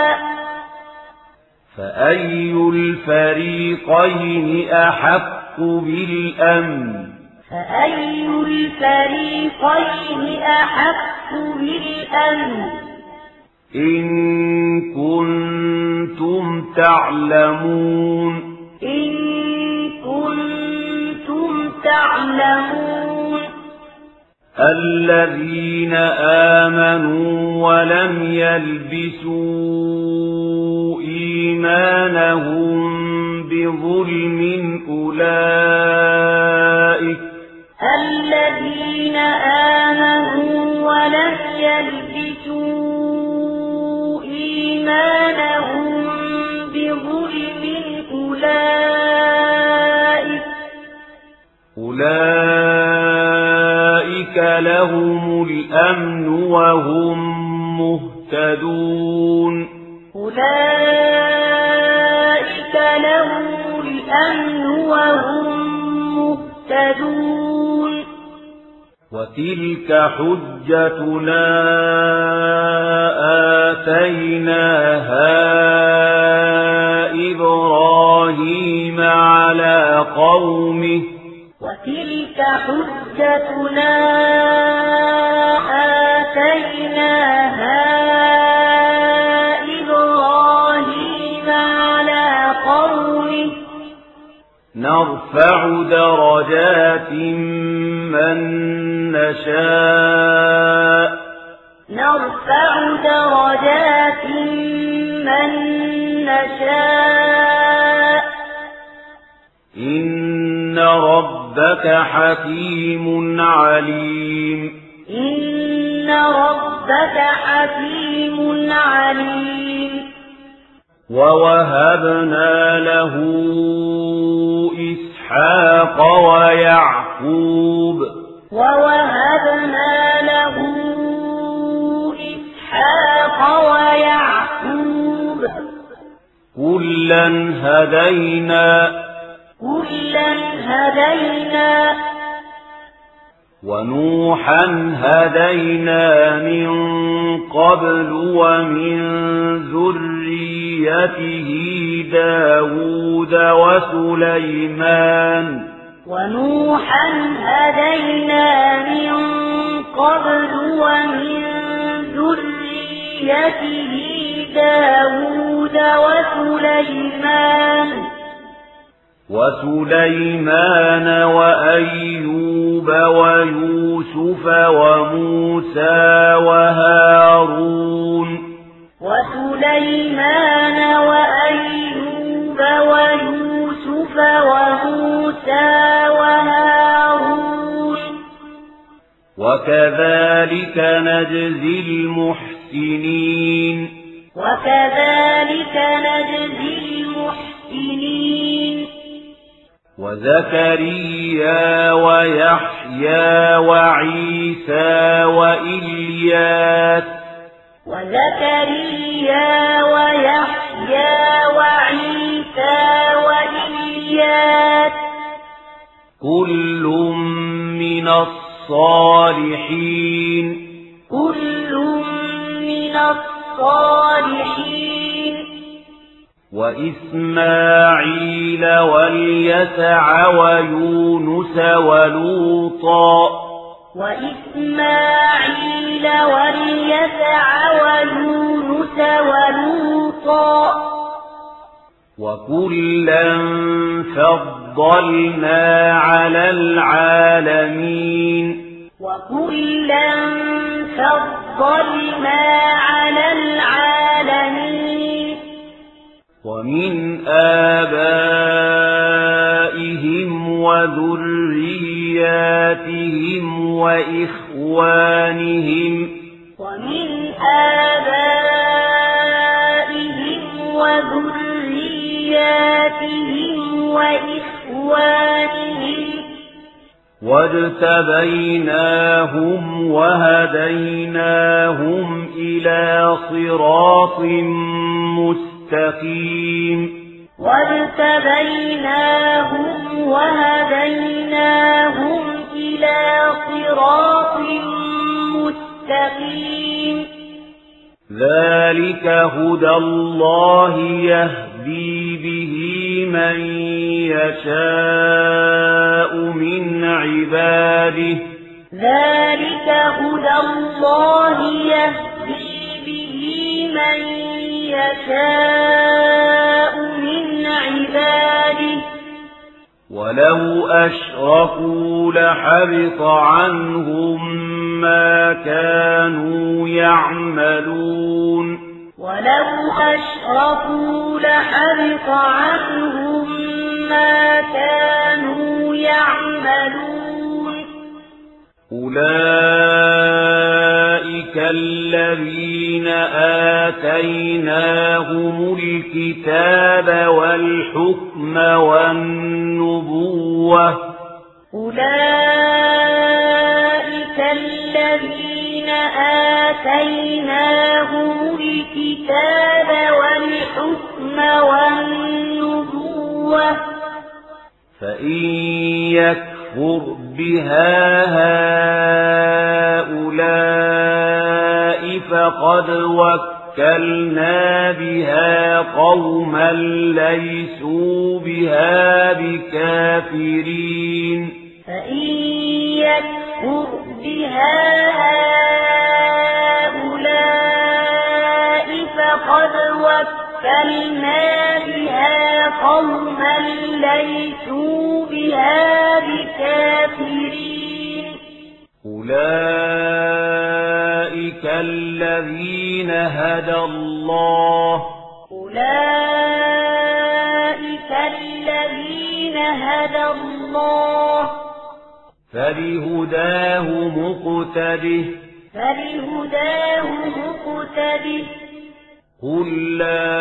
فأي الفريقين أحق بالأمن فأي الفريقين أحق بالأمن إن كنتم تعلمون إن كنتم تعلمون الذين آمنوا ولم يلبسوا إيمانهم بظلم أولئك الذين آمنوا ولم يلبسوا إيمانهم بظلم أولئك أولئك لهم الأمن وهم مهتدون أولئك لهم الأمن وهم مهتدون وتلك حجتنا آتيناها إبراهيم على قومه وتلك حجتنا آتيناها إبراهيم على قومه نرفع درجات من نشاء نرفع درجات من نشاء إن ربك حكيم عليم إن ربك حكيم عليم ووهبنا له إسحاق ويعقوب ووهبنا له إسحاق ويعقوب كلا هدينا كلا هدينا ونوحا هدينا من قبل ومن ذريته داود وسليمان ونوحا هدينا من قبل ومن ذريته داود وسليمان وسليمان وأيوب ويوسف وموسى وهارون وسليمان وأيوب ويوسف وموسى وهارون وكذلك نجزي المحسنين وكذلك نجزي المحسنين وزكريا ويحيى وعيسى وإلياس وزكريا ويحيى وعيسى وإلياس كل من الصالحين كل من الصالحين وإسماعيل واليسع ويونس ولوطا وإسماعيل واليسع ويونس ولوطا وكلا فضلنا على العالمين وكلا فضلنا على العالمين ومن آبائهم وذرياتهم وإخوانهم ومن آبائهم وذرياتهم وإخوانهم واجتبيناهم وهديناهم إلى صراط مستقيم واجتبيناهم وهديناهم إلى صراط مستقيم ذلك هدى الله يهدي به من يشاء من عباده ذلك هدى الله يهدي به من يشاء من عباده ولو أشركوا لحبط عنهم ما كانوا يعملون ولو أشركوا لحبط عنهم ما كانوا يعملون أولئك الذين آتيناهم الكتاب والحكم والنبوة أولئك الذين آتيناهم الكتاب والحكم والنبوة فإن يكفر بها هؤلاء فقد وكلنا بها قوما ليسوا بها بكافرين فإن يكفر بها هؤلاء فقد وكلنا بها قوما ليسوا بها بكافرين أولئك الذين هدى الله أولئك الذين هدى الله فبهداه مقتده فبهداه مقتده قل لا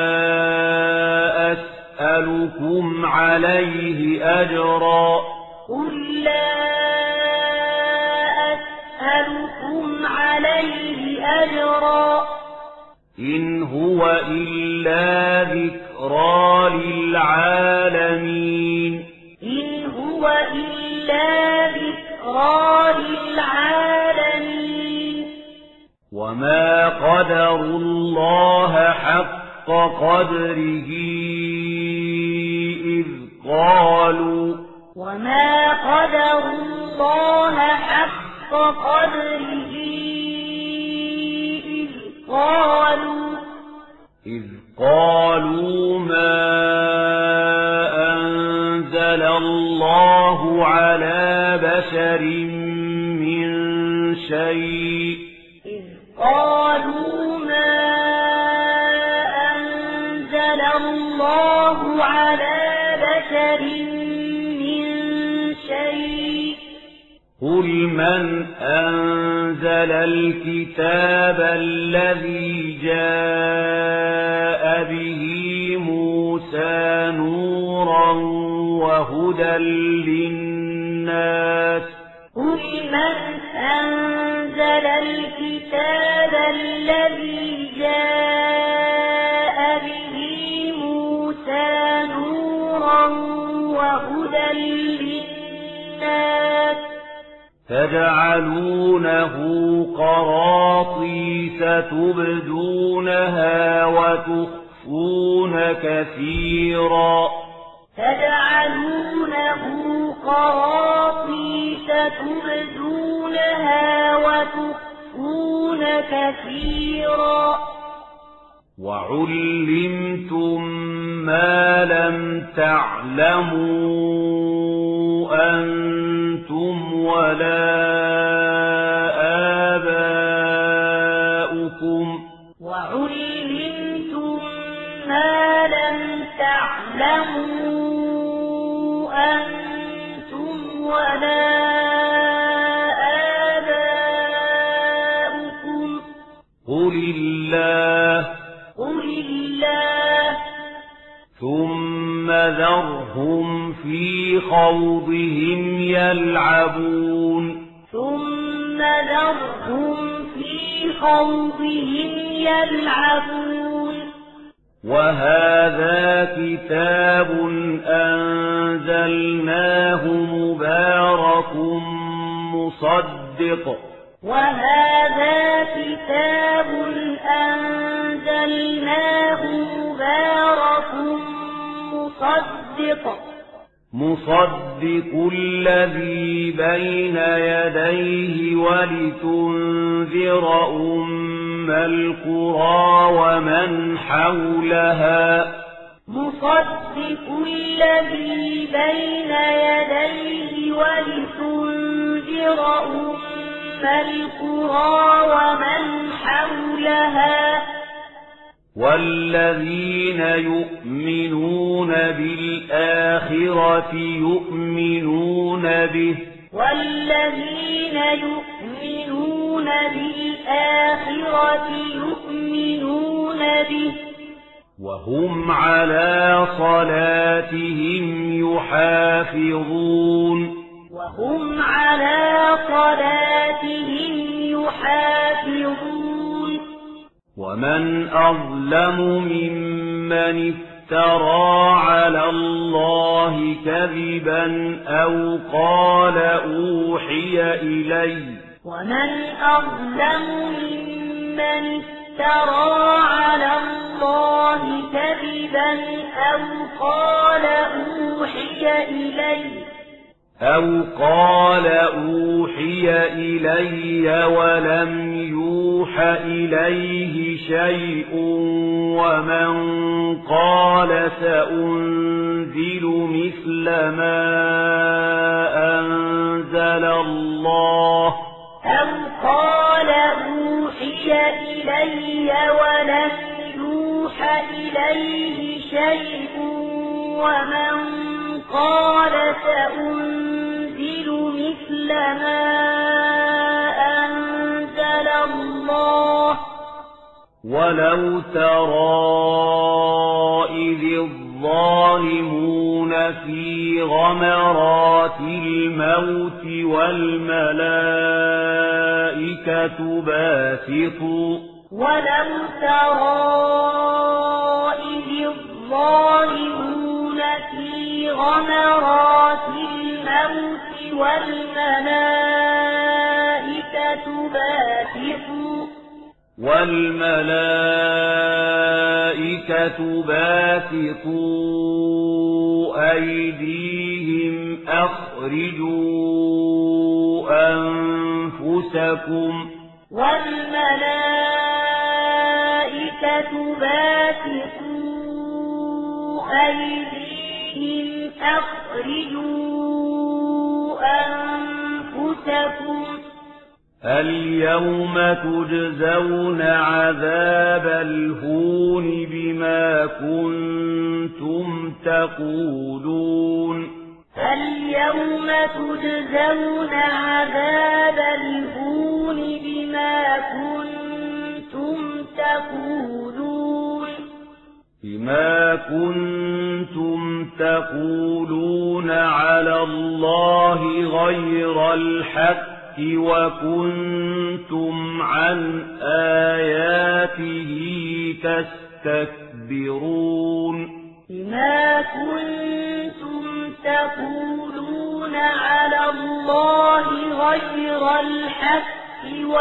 أسألكم عليه أجرا قل لا أسألكم عليه أجرا إن هو إلا ذكرى للعالمين إن هو إلا ذكرى للعالمين وما قدروا الله حق قدره إذ قالوا وما قدروا الله حق قدره إذ قالوا إذ قالوا ما أنزل الله على بشر من شيء إذ قالوا ما أنزل الله على بشر من شيء قل من أنزل الكتاب الذي جاء به موسى نورا وهدى للناس قل من أنزل الكتاب الذي جاء به موسى نورا وهدى للناس تجعلونه قراطيس تبدونها وتخفون كثيرا تجعلونه قراطيس تبدونها كثيرا وعلمتم ما لم تعلموا أنتم ولا آباؤكم وعلمتم ما لم تعلموا أنتم ولا آباؤكم قل الله قل الله ثم ذرهم في خوضهم يلعبون ثم ذرهم في خوضهم يلعبون وهذا كتاب أنزلناه مبارك مصدق وهذا كتاب أنزلناه مبارك مصدق مصدق الذي بين يديه ولتنذر أم القرى ومن حولها مصدق الذي بين يديه ولتنذر أم القرى ومن حولها والذين يؤمنون بالآخرة يؤمنون به والذين يؤمنون بالآخرة يؤمنون به وهم على صلاتهم يحافظون وهم على صلاتهم يحافظون ومن أظلم ممن افترى على الله كذبا أو قال أوحي إلي ومن أظلم ممن افترى على الله كذبا أو قال أوحي إلي أو قال أوحي إلي ولم يوح إليه شيء ومن قال سأنزل مثل ما أنزل الله أو قال أوحي إلي ولم يوح إليه شيء ومن قال سأنزل مثل ما أنزل الله ولو ترى إذ الظالمون في غمرات الموت والملائكة باسطوا ولو ترى إذ الظالمون في غمرات الموت والملائكة باسطوا والملائكة باسطوا أيديهم أخرجوا أنفسكم والملائكة باسطوا أيديهم أخرجوا أنفسكم اليوم تجزون عذاب الهون بما كنتم تقولون اليوم تجزون عذاب الهون بما كنتم تقولون بما كنتم تقولون على الله غير الحق وكنتم عن آياته تستكبرون بما كنتم تقولون على الله غير الحق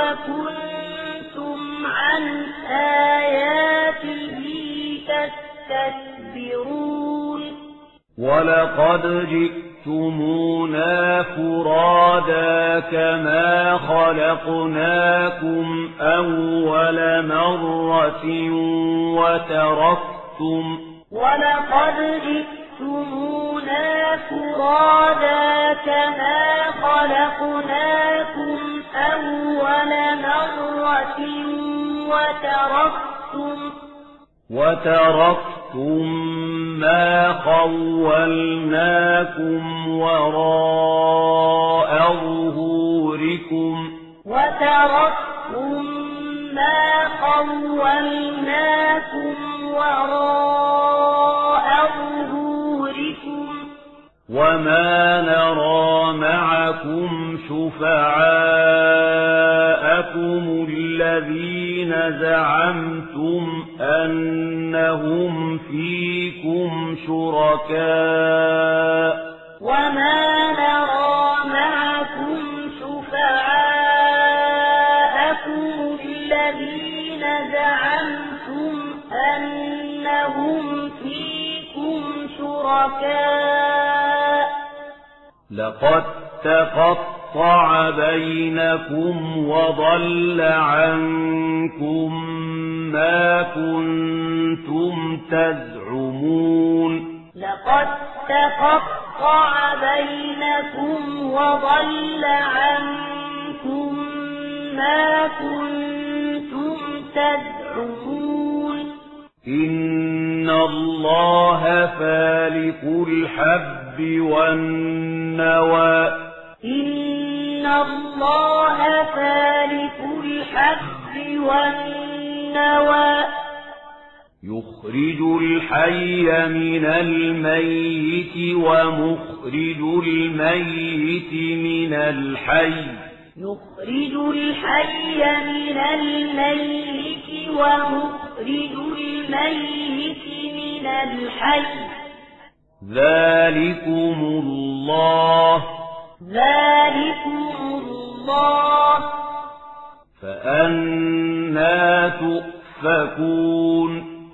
وكنتم عن آياته تستكبرون ولقد جئتم جئتمونا فرادا كما خلقناكم أول مرة وتركتم ولقد جئتمونا فرادا كما خلقناكم أول مرة وتركتم وتركتم ما خولناكم وراء ظهوركم وتركتم ما خولناكم وراء ظهوركم وما نرى معكم شفعاءكم الذين زعمتم أنهم فيكم شركاء وما نرى معكم شفعاءكم الذين زعمتم أنهم فيكم شركاء لقد تقطع بينكم وضل عنكم ما كنتم تزعمون لقد تقطع بينكم وضل عنكم ما كنتم تزعمون إن الله فالق الحب والنوى إن الله فالق الحب والنوى يخرج الحي من الميت ومخرج الميت من الحي يخرج الحي من الميت ومخرج الميت من الحي ذلكم الله ذلكم الله فأنى تؤفكون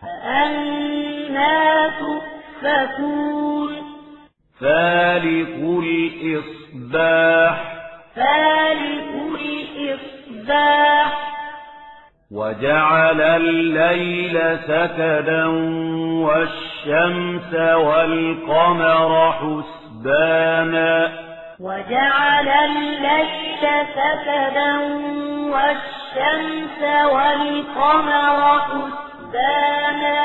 فأنى تؤفكون فالق الإصباح فالق الإصباح وجعل الليل سكنا والشمس والقمر حسبانا وجعل الليل سكنا والشمس والقمر حسبانا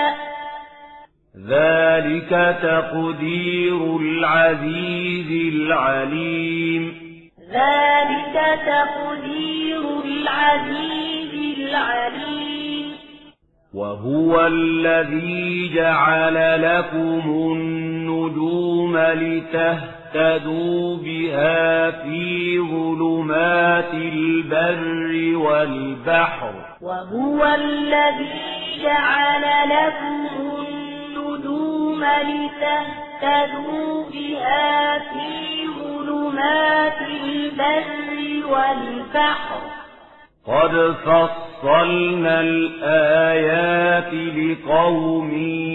ذلك تقدير العزيز العليم ذلك تقدير العزيز العليم وهو الذي جعل لكم النجوم لتهتدوا بها في ظلمات البر والبحر وهو الذي جعل لكم النجوم لتهتدوا بها في ظلمات البر والبحر قد فصلنا الآيات لقوم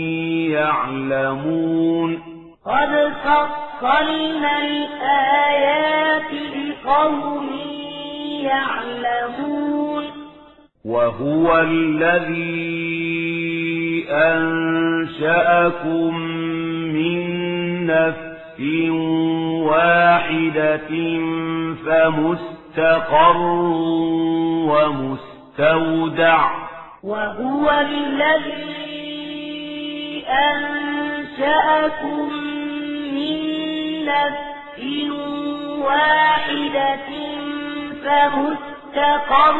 يعلمون قد فصلنا الآيات لقوم يعلمون وهو الذي أنشأكم من نفس واحدة فمستقر ومستودع وهو الذي أنشأكم من نفس واحدة فمستقر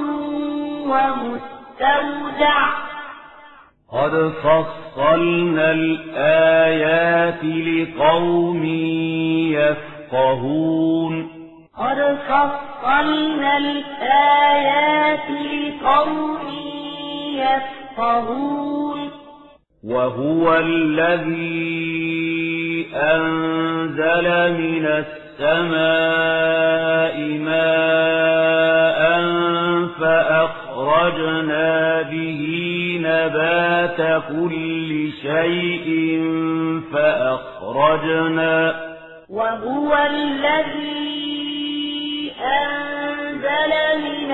ومستودع قد فصلنا الآيات لقوم يفقهون قد فصلنا الآيات لقوم يفقهون وهو الذي أنزل من السماء ماء فأخرجنا به نبات كل شيء فأخرجنا وهو وهو الذي أنزل من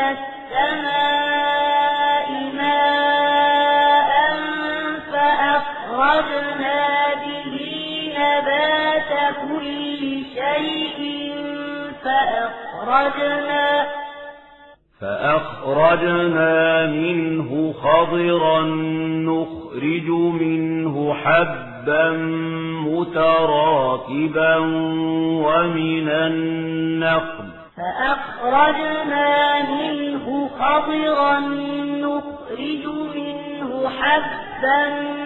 السماء ماء فأخرجنا به نبات كل شيء فأخرجنا فأخرجنا منه خضرا نخرج منه حبا متراكبا ومن النخل فأخرجنا منه خضرا نخرج منه حبا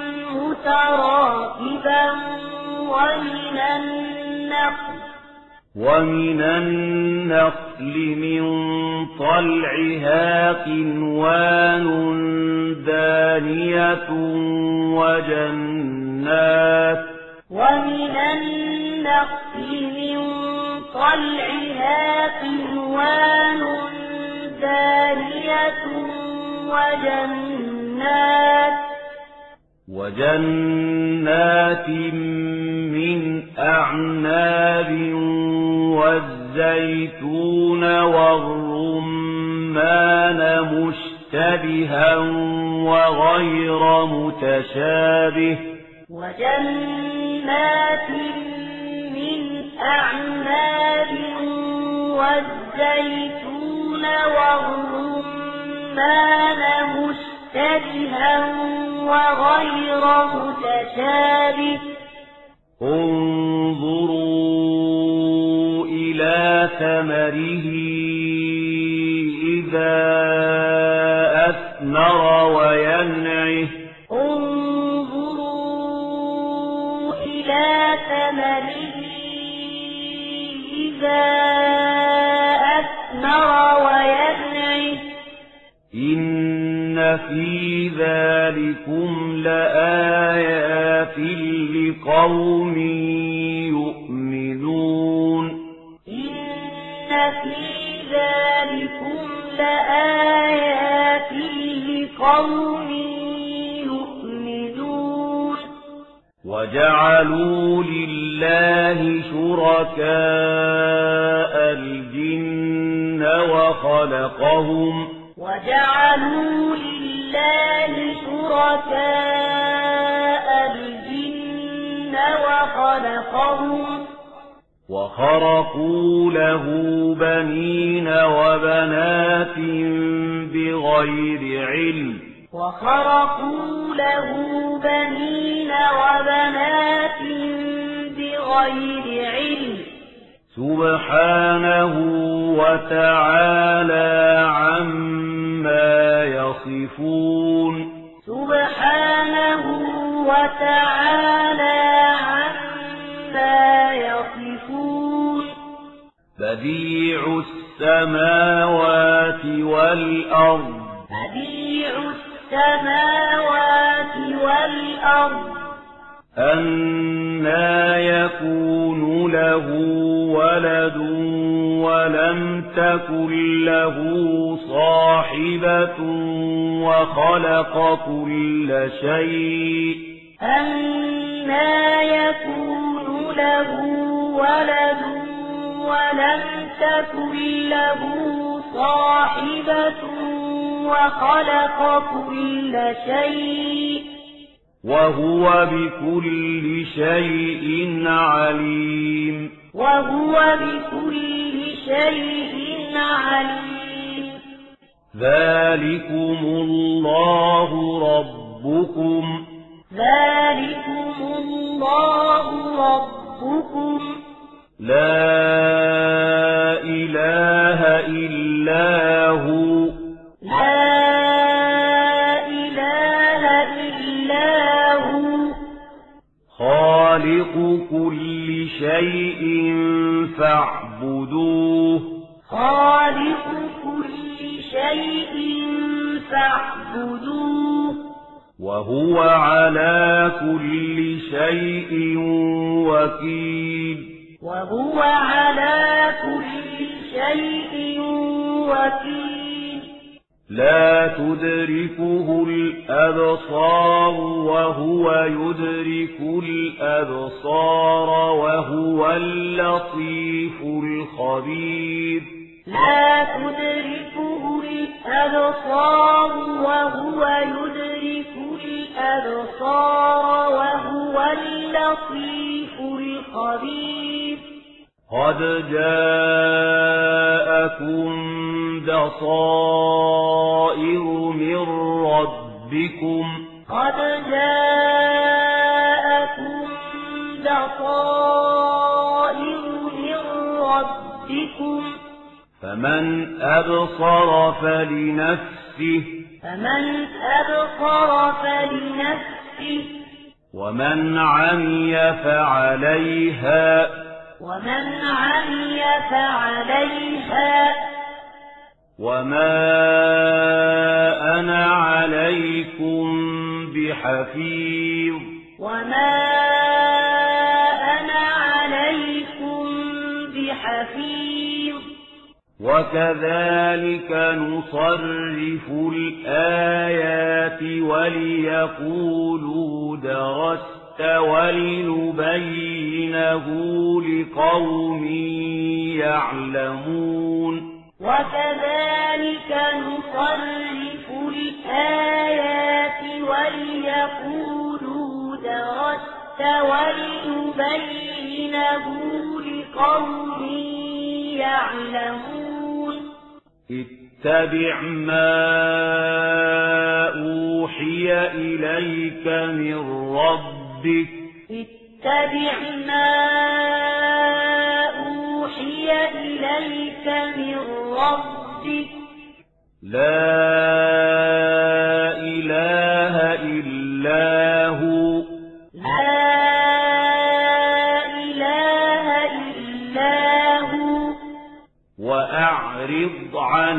متراكبا ومن النخل ومن النخل من طلعها قنوان دانية وجنات ومن النخل من طلعها قنوان دانية وجنات وجنات من أعناب والزيتون والرمان مشتبها وغير متشابه وجنات من أعناب والزيتون والرمان مشتبها وغير متشابه انظروا إلى ثمره إذا أثمر وينعه انظروا إلى ثمره إذا أثمر وينعه إن في ذلكم لآيات لقوم يؤمنون إن في ذلكم لآيات لقوم يؤمنون وجعلوا لله شركاء الجن وخلقهم وجعلوا لله شركاء الجن وخلقهم وخرقوا له بنين وبنات بغير علم وخرقوا له بنين وبنات بغير علم سبحانه وتعالى عما يصفون سبحانه وتعالى عما يصفون بديع السماوات والأرض بديع السماوات والأرض أنى يكون له ولد ولم تكن له صاحبة وخلق كل شيء أنى يكون له ولد ولم تكن له صاحبة وخلق كل شيء وهو بكل شيء عليم وهو بكل شيء عليم ذلكم الله ربكم ذلكم الله ربكم لا إله إلا هو لا إله إلا هو خالق كل شيء فاعبدوه خالق كل شيء فاعبدوه وهو على كل شيء وكيل وهو على كل شيء وكيل لا تدركه الأبصار وهو يدرك الأبصار وهو اللطيف الخبير لا تدركه الأبصار وهو يدرك الأبصار وهو اللطيف الخبير قد جاءكم بصائر من ربكم قد جاءكم بصائر من ربكم فمن أبصر فلنفسه فمن أبصر فلنفسه ومن عمي فعليها ومن عمي فعليها وما أنا عليكم بحفيظ وما أنا عليكم بحفيظ وكذلك نصرف الآيات وليقولوا درست ولنبينه لقوم يعلمون وكذلك نصرف الآيات وليقولوا درست ولنبينه لقوم يعلمون اتبع ما أوحي إليك من ربك اتبع ما أوحي إليك من ربك لا إله إلا هو لا إله إلا هو وأعرض عن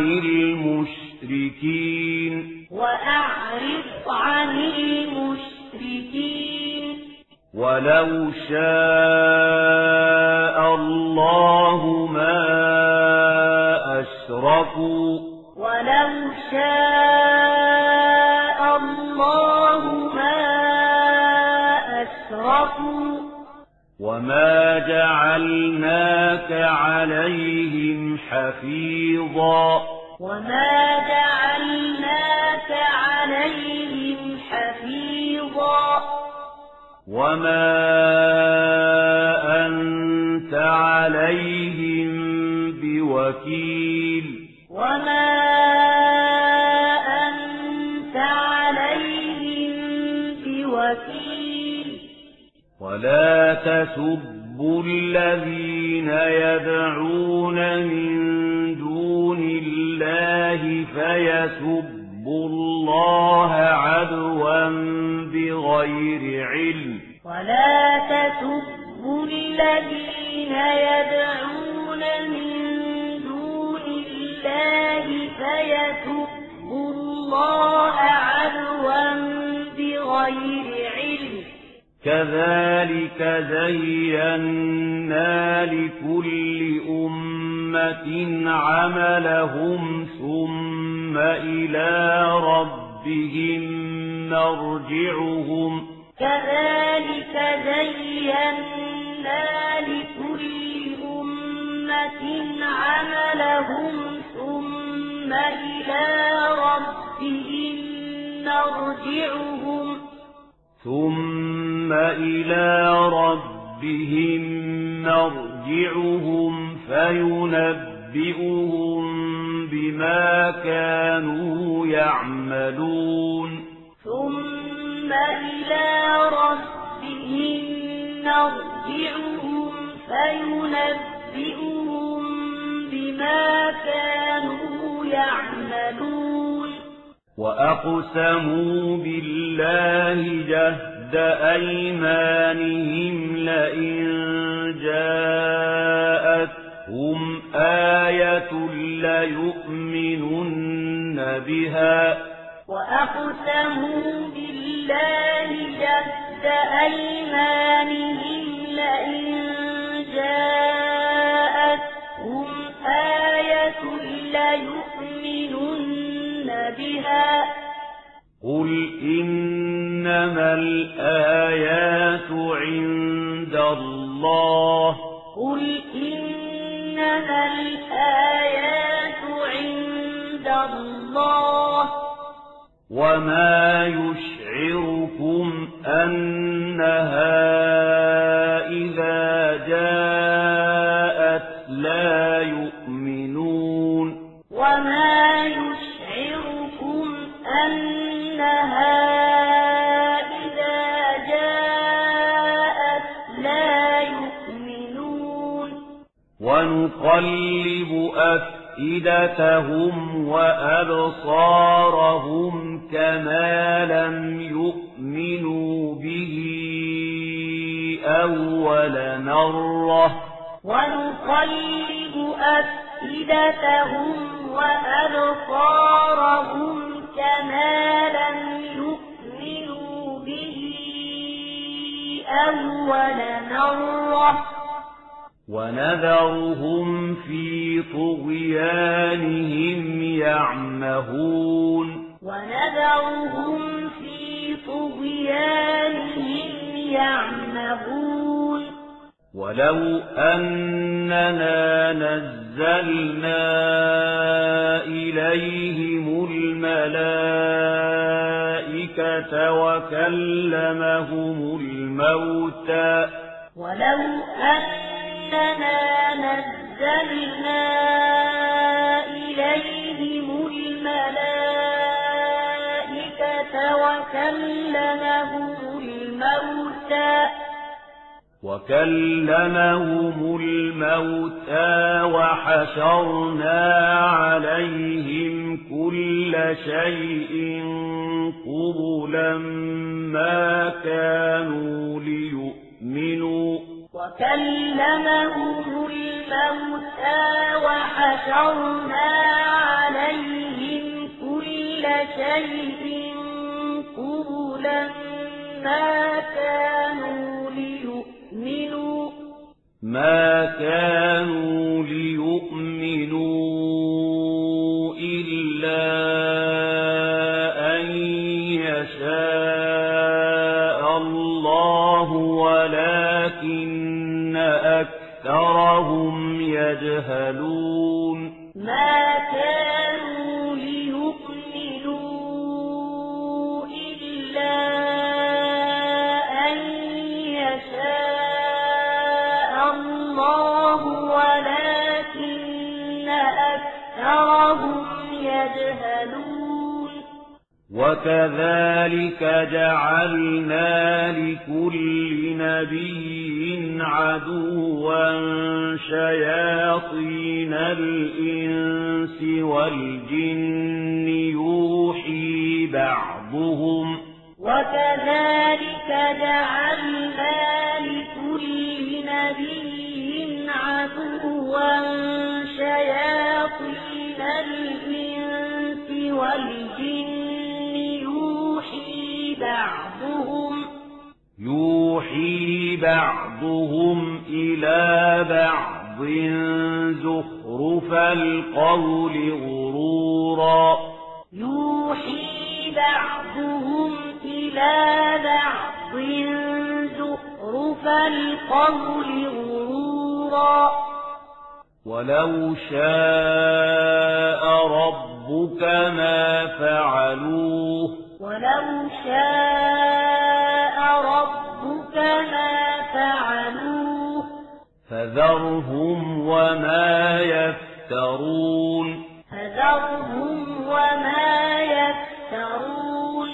المشركين وأعرض عن المشركين ولو شاء الله ما أشركوا ولو شاء الله ما أشركوا وما جعلناك عليهم حفيظا وما جعلناك عليهم حفيظا وما أنت عليهم بوكيل وما أنت عليهم بوكيل ولا تسبوا الذين يدعون من دون الله فيسبوا الله عدوا بغير علم ولا تسبوا الذين يدعون من دون الله فيسبوا الله عدوا بغير علم كذلك زينا لكل أمة عملهم ثم إلى ربهم مرجعهم كذلك زينا لكل أمة عملهم ثم إلى ربهم مرجعهم ثم إلى ربهم مرجعهم فينبئهم بما كانوا يعملون ثم إلى ربهم مرجعهم فينبئهم بما كانوا يعملون وأقسموا بالله جهد أيمانهم لئن جاءتهم آية ليؤمنن بها وأقسموا بالله جهد أيمانهم لئن جاءتهم آية ليؤمنن إنما الآيات عند الله وما يشعركم أنها إذا جاءت لا يؤمنون وما يشعركم أنها إذا جاءت لا يؤمنون ونقلب أفئدتهم وأبصارهم كما لم يؤمنوا به أول مرة ونقلب أفئدتهم وأبصارهم كما لم يؤمنوا به أول مرة ونذرهم في طغيانهم يعمهون ونذرهم في طغيانهم يعمهون ولو أننا نزلنا إليهم الملائكة وكلمهم الموتى ولو أننا نزلنا إليهم الملائكة وكلمهم الموتى وكلمهم الموتى وحشرنا عليهم كل شيء قبلا ما كانوا ليؤمنوا وكلمهم الموتى وحشرنا عليهم كل شيء قبلا ما كانوا ليؤمنوا ما كانوا ليؤمنوا إلا أن يشاء الله ولكن أكثرهم يجهلون ما كانوا ليؤمنوا إلا أن يشاء الله ولكن أكثرهم يجهلون وكذلك جعلنا لكل نبي عدوا شياطين الإنس والجن يوحي بعضهم وكذلك جعلنا لكل نبي عدوا شياطين الإنس والجن يوحي بعضهم يوحي بعضهم إلى بعض زخرف القول غرورا يوحي بعضهم إلى بعض زخرف القول غرورا ولو شاء ربك ما فعلوه ولو شاء ربك ما فعلوه فذرهم وما يفترون فذرهم وما يفترون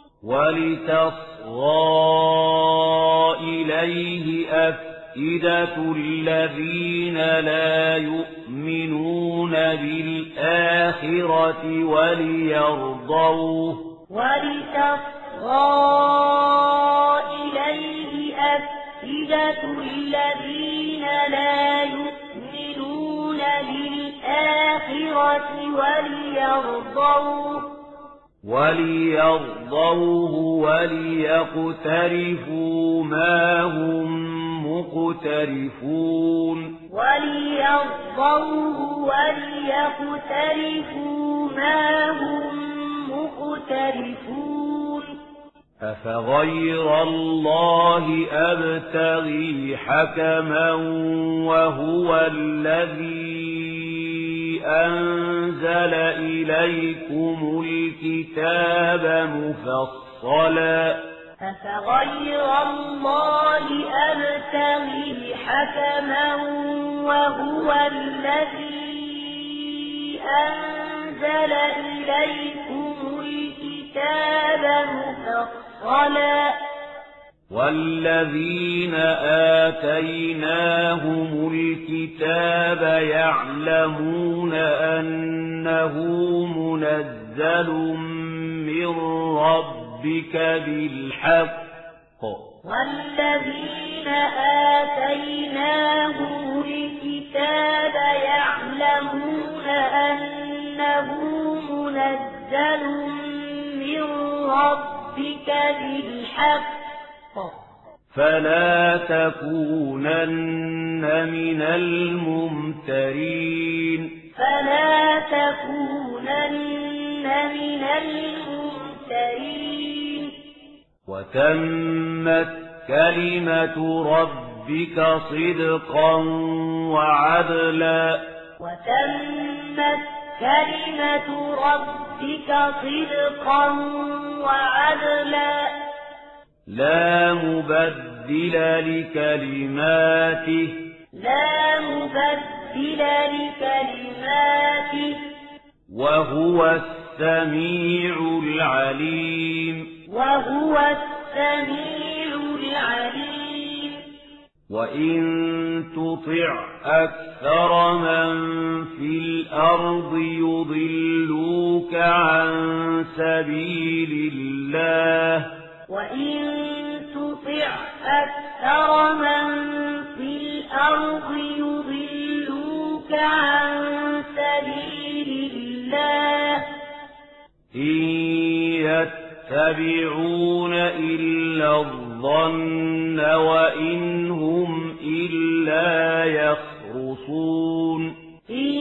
ولتصغى إليه أفئدة الذين لا يؤمنون بالآخرة وليرضوه ولتصغى إليه أفئدة الذين لا يؤمنون بالآخرة وليرضوه وليرضوه وليقترفوا ما هم مقترفون وليرضوه وليقترفوا ما هم مقترفون أفغير الله أبتغي حكما وهو الذي أنزل إليكم الكتاب مفصلا أفغير الله أبتغي حكما وهو الذي أنزل إليكم الكتاب مفصلا والذين آتيناهم الكتاب يعلمون أنه منزل من ربك بالحق والذين آتيناهم الكتاب يعلمون أنه منزل من ربك بالحق فلا تكونن من الممترين فلا تكونن من الممترين وتمت كلمة ربك صدقا وعدلا وتمت كلمة ربك صدقا وعدلا لا مبدل لكلماته لا مبدل لكلماته وهو السميع العليم وهو السميع العليم وإن تطع أكثر من في الأرض يضلوك عن سبيل الله وإن تطع أكثر من في الأرض يضلوك عن سبيل الله إن يتبعون إلا الظن وإن هم إلا يخرصون إن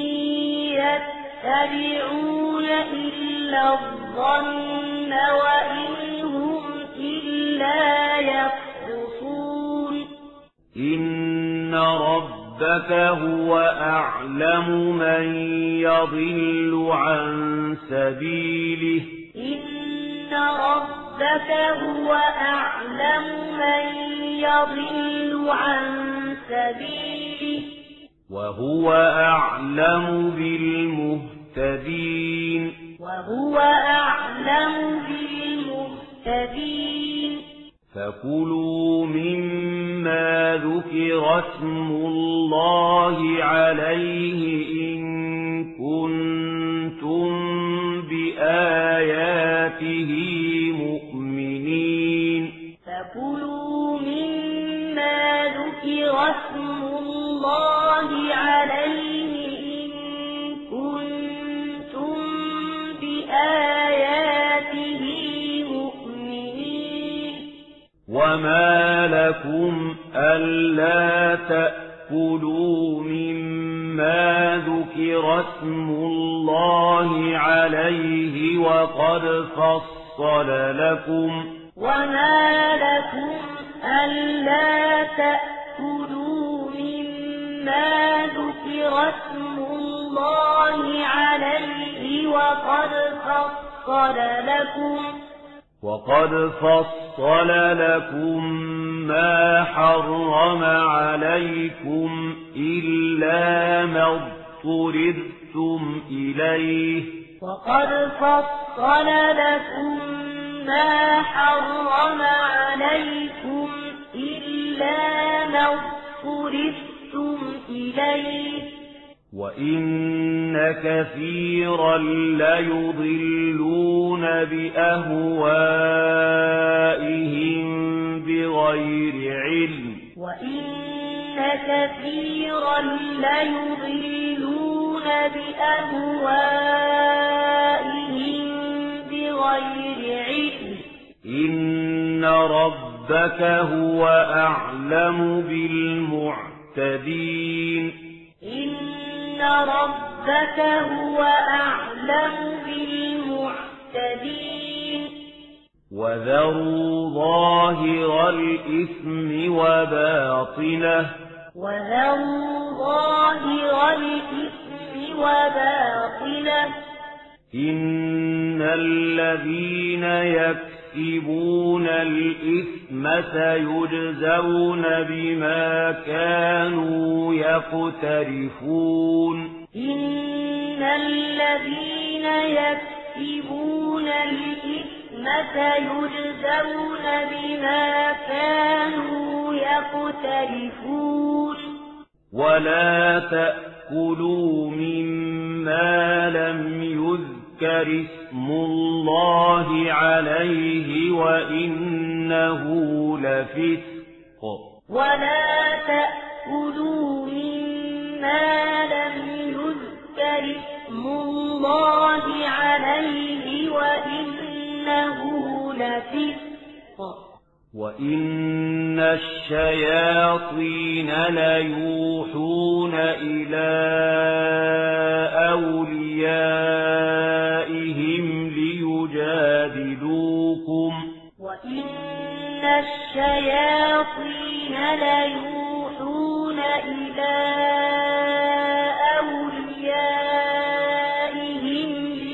يتبعون إلا الظن وإن هم إلا يخرصون إن ربك هو أعلم من يضل عن سبيله إن ربك هو أعلم من يضل عن سبيله وهو أعلم بالمهتدين وهو أعلم بالمهتدين فكلوا مما ذكر اسم الله عليه إن كنتم بآياته مؤمنين فكلوا مما ذكر اسم الله عليه إن كنتم بآياته مؤمنين وما لكم ألا تأكلوا مما ذكر اسم الله عليه وقد فصل لكم وما لكم ألا تأكلوا مما ذكر اسم الله عليه وقد فصل لكم وقد فصل لكم ما حرم عليكم إلا ما اضطررتم إليه وقد فصل لكم ما حرم عليكم إلا ما اضطررتم إليه وإن كثيرا ليضلون بأهوائهم بغير علم وإن كثيرا ليضلون بأهوائهم بغير علم إن ربك هو أعلم بالمعتدين إن ربك هو أعلم بالمعتدين وذروا ظاهر الإثم وباطنه وذروا ظاهر الإثم وباطنه إن الذين يكسبون الإثم سيجزون بما كانوا يقترفون إن الذين يكسبون الإثم سيجزون بما كانوا يقترفون ولا تأكلوا مما لم يذكر اسم الله عليه وإنه لفسق ولا تأكلوا مما لم يذكر اسم الله عليه وإنه لفسق وإن الشياطين ليوحون إلى أوليائهم ليجادلوكم وإن الشياطين ليوحون إلى أوليائهم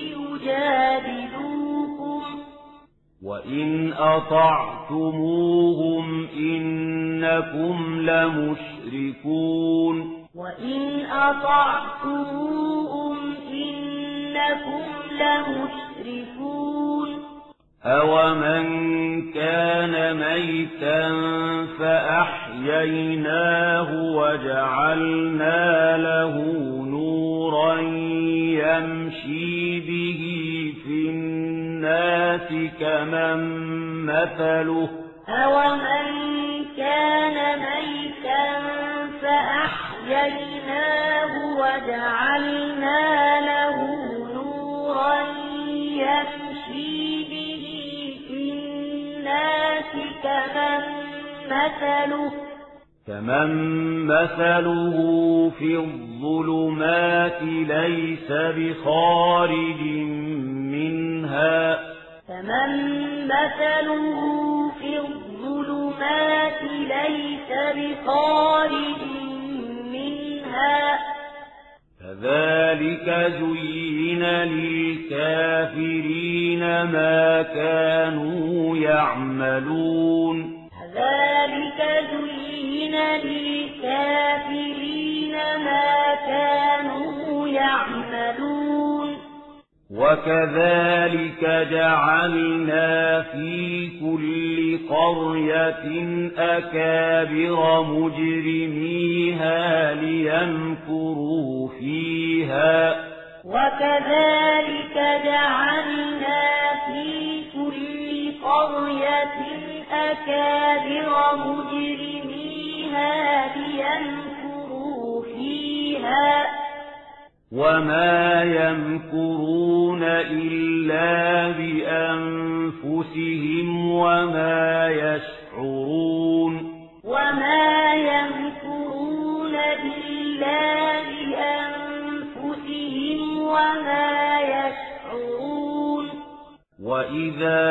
ليجادلوكم وإن أطعتموهم إنكم لمشركون وإن أطعتموهم إنكم لمشركون أومن كان ميتا فأحييناه وجعلنا له نورا يمشي به في الناس كمن مثله أومن كان ميتا فأحييناه وجعلنا له نورا يمشي به في الناس كمن مثله كمن مثله في الظلمات ليس بخارج منها كمن مثله في الظلمات ليس بخارج منها كذلك زين للكافرين ما كانوا يعملون كذلك زين للكافرين ما كانوا يعملون وكذلك جعلنا في كل قرية أكابر مجرميها ليمكروا فيها وكذلك جعلنا في كل قرية أكابر مجرميها ليمكروا فيها وما يمكرون إلا بأنفسهم وما يشعرون وما يمكرون إلا بأنفسهم وما يشعرون وإذا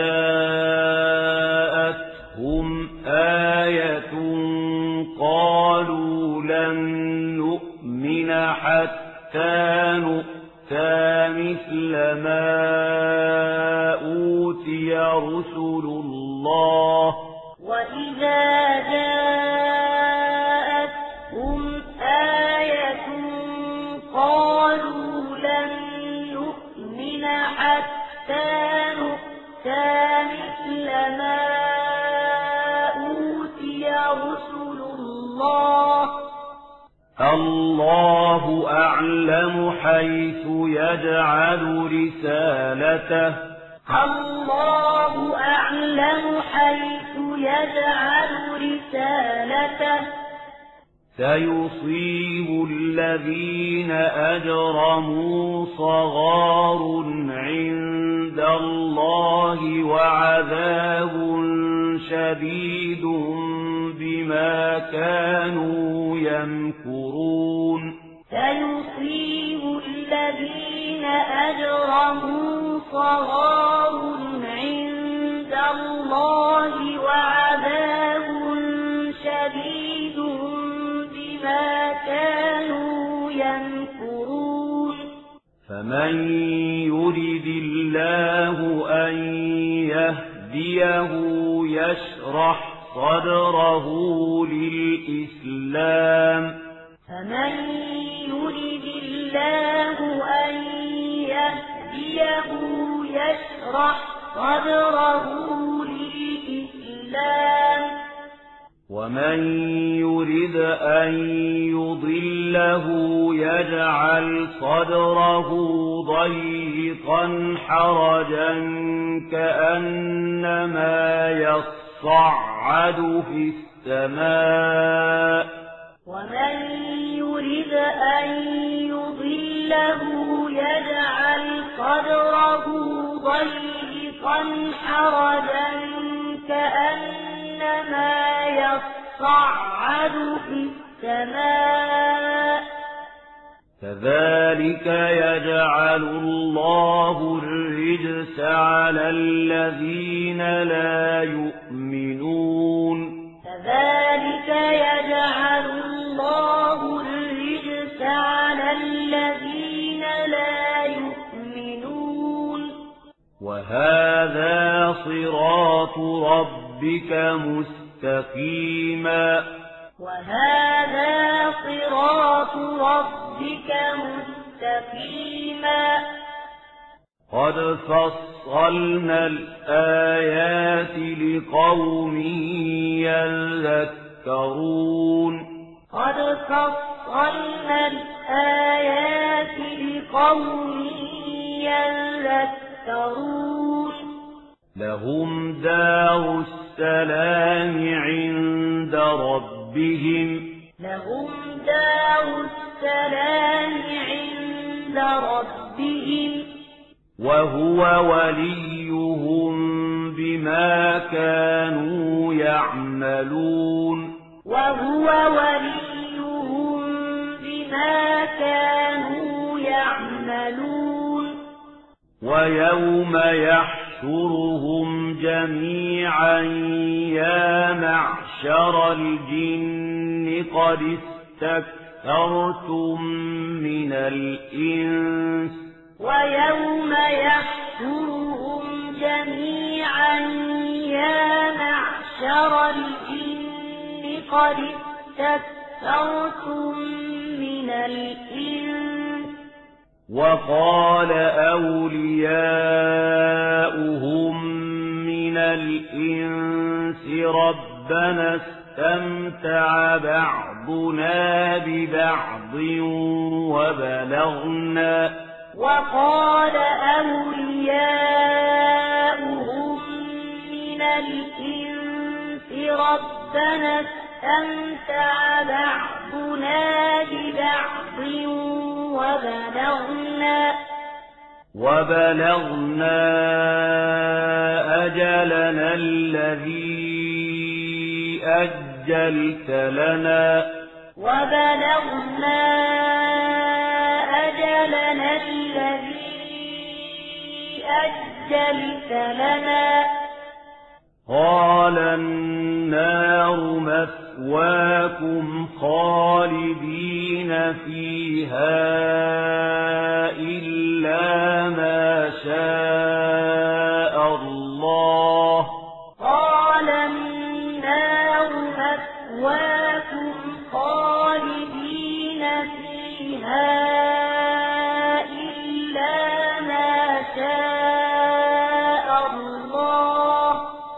جاءتهم آية قالوا لن نؤمن حتى نؤتى مثل ما أوتي رسل الله وإذا جاءتهم آية قالوا لن نؤمن حتى نؤتى مثل ما أوتي رسل الله الله أعلم حيث يجعل رسالته الله أعلم حيث يجعل رسالته سيصيب الذين أجرموا صغار عند الله وعذاب شديد بما كانوا يمكرون سيصيب الذين أجرموا صغار عند ينفرون فمن يرد الله أن يهديه يشرح صدره للإسلام فمن يرد الله أن يهديه يشرح صدره للإسلام ومن يرد أن يضله يجعل صدره ضيقا حرجا كأنما يصعد في السماء ومن يرد أن يضله يجعل صدره ضيقا حرجا كأنما يصعد في السماء كذلك يجعل الله الرجس على الذين لا يؤمنون كذلك يجعل الله الرجس على الذين لا يؤمنون وهذا صراط ربك مستقيما وهذا صراط ربك مستقيما قد فصلنا الآيات لقوم يذكرون قد فصلنا الآيات لقوم يذكرون لهم دار السلام عند ربهم لهم دار السلام عند ربهم وهو وليهم بما كانوا يعملون وهو وليهم بما كانوا يعملون ويوم يحشرهم جميعا يا معشر الجن قد استكثرتم من الإنس ويوم يحشرهم جميعا يا معشر الجن قد استكثرتم من الإنس وقال أولياؤهم من الإنس ربنا استمتع بعضنا ببعض وبلغنا وقال أولياؤهم من الإنس ربنا استمتع بعضنا ببعض وبلغنا وبلغنا أجلنا الذي أجلت لنا وبلغنا أجلنا الذي أجلت لنا قال النار مثواكم خالدين فيها إلا ما شاء الله قال النار مثواكم خالدين فيها إلا ما شاء الله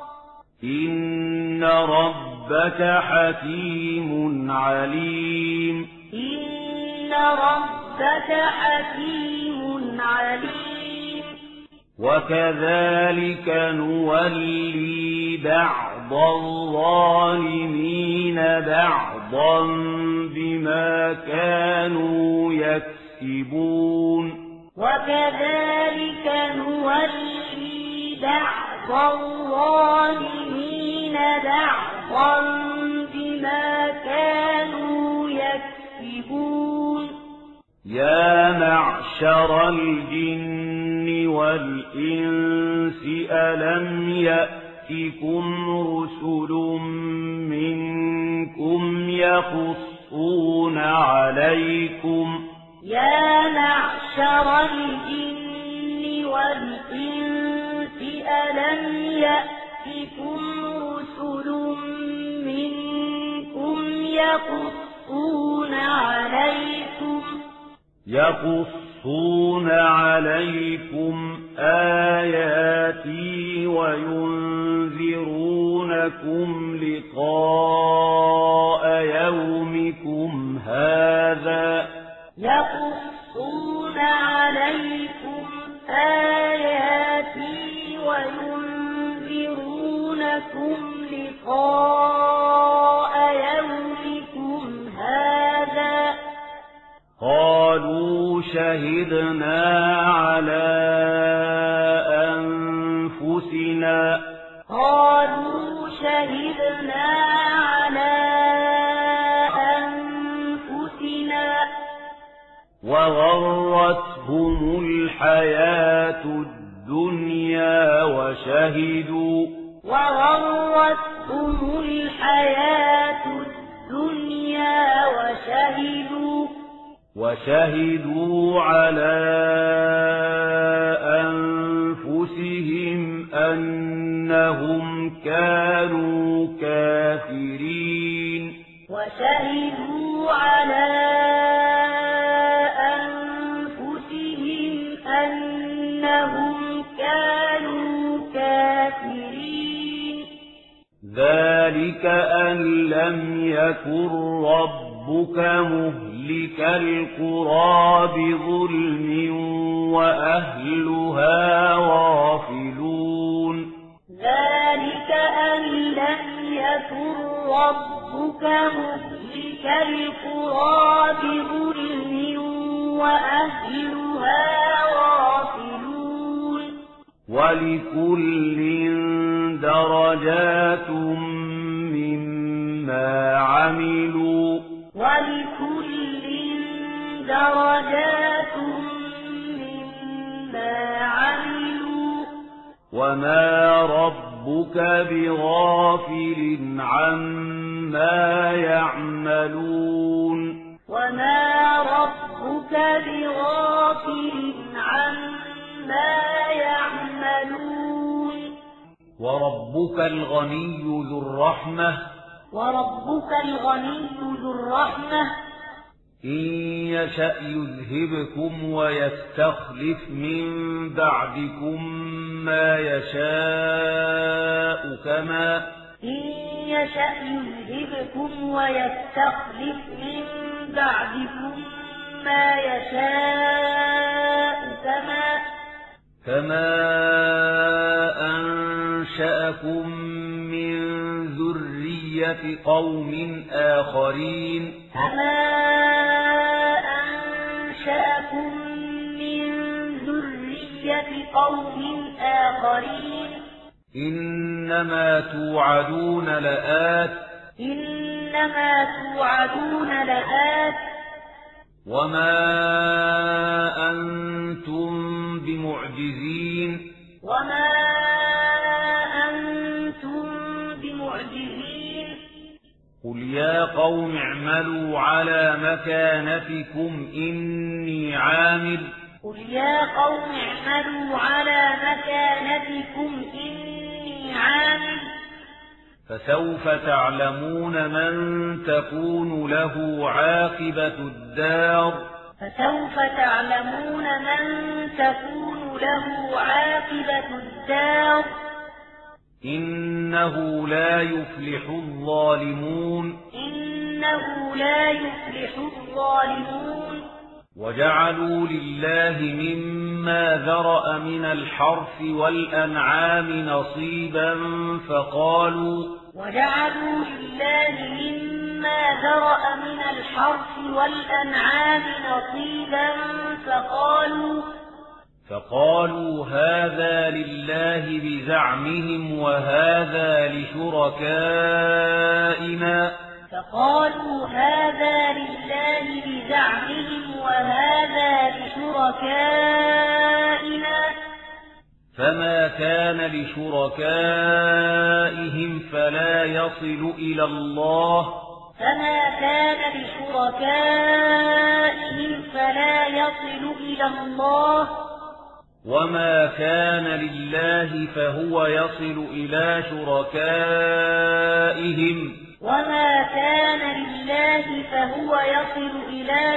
إن ربك حكيم عليم إن ربك حكيم عليم وكذلك نولي بعض الظالمين بعضا بما كانوا يكسبون وكذلك نولي بعض الظالمين بعضا بما كانوا يكسبون يا معشر الجن والإنس ألم يأتكم رسل منكم يقصون يقصون عليكم يا معشر الجن والإنس ألم يأتكم رسل منكم يقصون عليكم يقصون عليكم آياتي وينذرونكم لقاء يومكم هذا يقصون عليكم آياتي وينذرونكم لقاء يومكم هذا قالوا شهدنا على أنفسنا قالوا شهدنا على أنفسنا وغرتهم الحياة الدنيا وشهدوا وغرتهم الحياة الدنيا وشهدوا وشهدوا على أنفسهم أنهم كانوا كافرين وشهدوا على أنفسهم أنهم كانوا كافرين ذلك أن لم يكن ربك مهلك القرى بظلم وأهلها غافلون ذلك أن لم يكن ربك مهلك القرى بظلم وأهلها غافلون ولكل درجات مما عملوا ولكل درجات مما عملوا وما ربك بغافل عما يعملون وما ربك بغافل عما يعملون وربك الغني ذو الرحمة وربك الغني ذو الرحمة إن يشأ يذهبكم ويستخلف من بعدكم ما يشاء كما إن يشأ يذهبكم ويستخلف من بعدكم ما يشاء كما كما أنشأكم من ذرية قوم آخرين كما أنشأكم من ذرية قوم آخرين إنما توعدون لآت إنما توعدون لآت وما أنتم بمعجزين وما أنتم بمعجزين قل يا قوم اعملوا على مكانتكم إني عامل قل يا قوم اعملوا على مكانتكم إني عامل فسوف تعلمون من تكون له عاقبة الدار فسوف تعلمون من تكون له عاقبة الدار إنه لا يفلح الظالمون إنه لا يفلح الظالمون وجعلوا لله مما ذرأ من الحرث والأنعام نصيبا فقالوا وجعلوا لله مما ذرأ من الحرث والأنعام نصيبا فقالوا فقالوا هذا لله بزعمهم وهذا لشركائنا فقالوا هذا لله بزعمهم وهذا لشركائنا فما كان لشركائهم فلا يصل إلى الله فما كان لشركائهم فلا يصل إلى الله وما كان لله فهو يصل إلى شركائهم وما كان لله فهو يصل إلى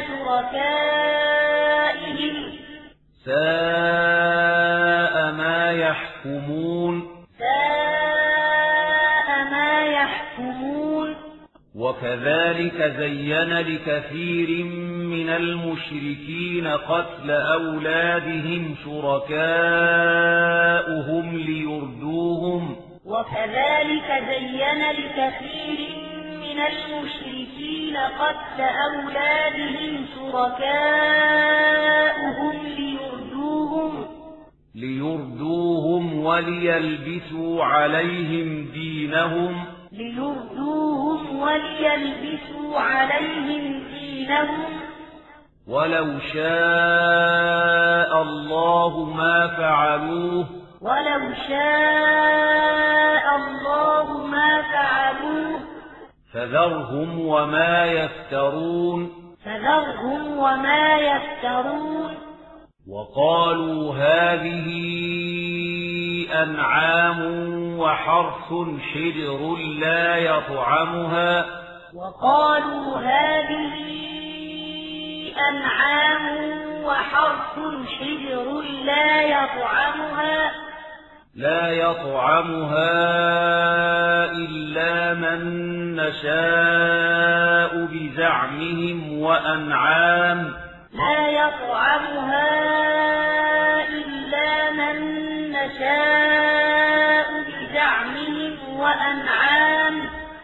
شركائهم ساء ما يحكمون ساء ما يحكمون وكذلك زين لكثير من المشركين قتل أولادهم شركاؤهم ليردوهم وكذلك زين لكثير من المشركين قتل أولادهم شركاؤهم ليردوهم ليردوهم وليلبسوا عليهم دينهم ليردوهم وليلبسوا عليهم دينهم ولو شاء الله ما فعلوه ولو شاء الله ما فعلوه فذرهم وما يفترون فذرهم وما يفترون وقالوا هذه أنعام وحرث حجر لا يطعمها وقالوا هذه أنعام وحرث حجر لا يطعمها لا يطعمها إلا من نشاء بزعمهم وأنعام لا يطعمها إلا من نشاء بزعمهم وأنعام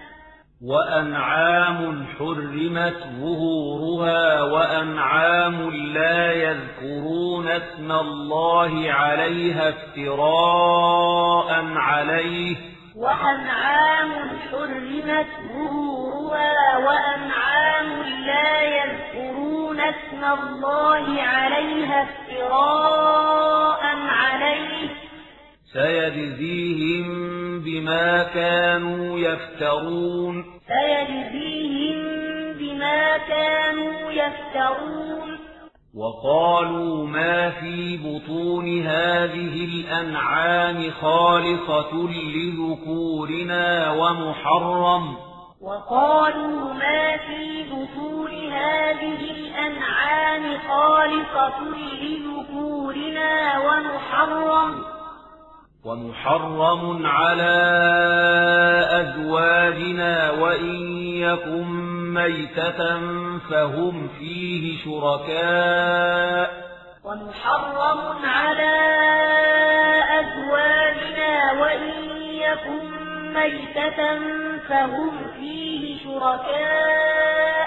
وأنعام حرمت ظهورها وأنعام لا يذكرون اسم الله عليها افتراء عليه وأنعام حرمت ظهورها وأنعام لا يذكرون اسم الله عليها افتراء عليه سيجزيهم بما كانوا يفترون سيجزيهم بما كانوا يفترون وقالوا ما في بطون هذه الأنعام خالصة لذكورنا ومحرم وقالوا ما في بطون هذه الأنعام خالصة لذكورنا ومحرم ومحرم على أزواجنا وإن يكن ميتة فهم فيه شركاء ومحرم على أزواجنا وإن يكن ميتة فهم فيه شركاء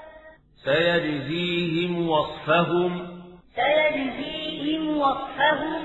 سيجزيهم وصفهم سيجزيهم وصفهم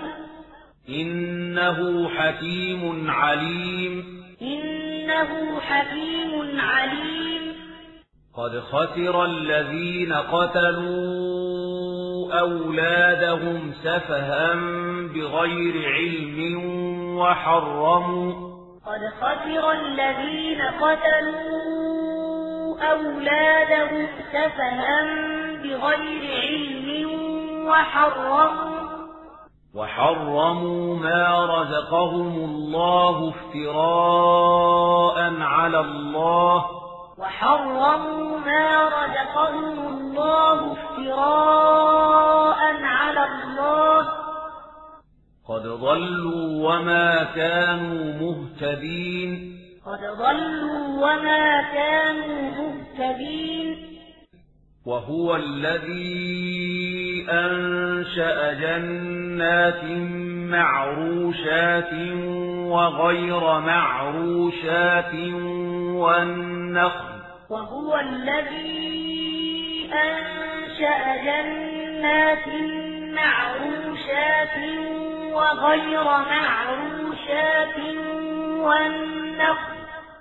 إنه حكيم عليم إنه حكيم عليم قد خسر الذين قتلوا أولادهم سفها بغير علم وحرموا قد خسر الذين قتلوا أولادهم سفها بغير علم وحرموا وحرموا ما رزقهم الله افتراء على الله وحرموا ما رزقهم الله افتراء على الله قد ضلوا وما كانوا مهتدين قد ضلوا وما كانوا مهتدين وهو الذي أنشأ جنات معروشات وغير معروشات والنخل وهو الذي أنشأ جنات معروشات وغير معروشات والنخل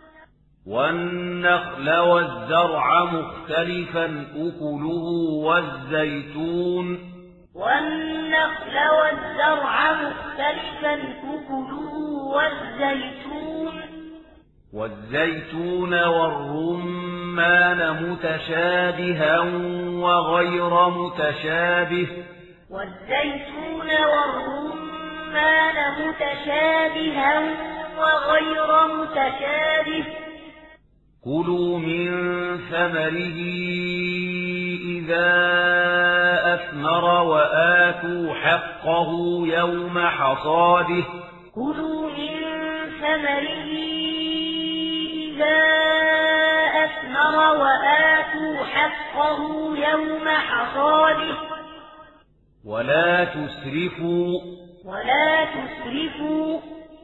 والنخل والزرع مختلفا أكله والزيتون والنخل والزرع مختلفا أكله والزيتون والزيتون والرمان والرمان متشابها وغير متشابه والزيتون والرمان متشابها وغير متشابه كلوا من ثمره إذا أثمر وآتوا حقه يوم حصاده كلوا من ثمره إذا أثمر وآتوا حقه يوم حصاده ولا تسرفوا ولا تسرفوا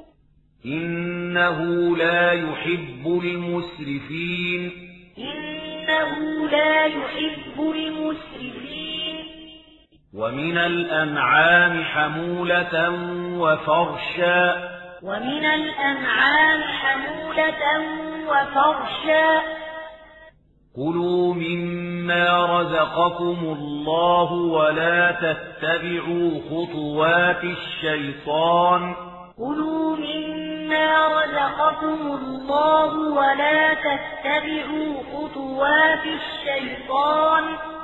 إنه لا يحب المسرفين إنه لا يحب المسرفين ومن الأنعام حمولة وفرشا ومن الأنعام حمولة وفرشا كلوا مما رزقكم الله ولا تتبعوا خطوات الشيطان كلوا مما رزقكم الله ولا تتبعوا خطوات الشيطان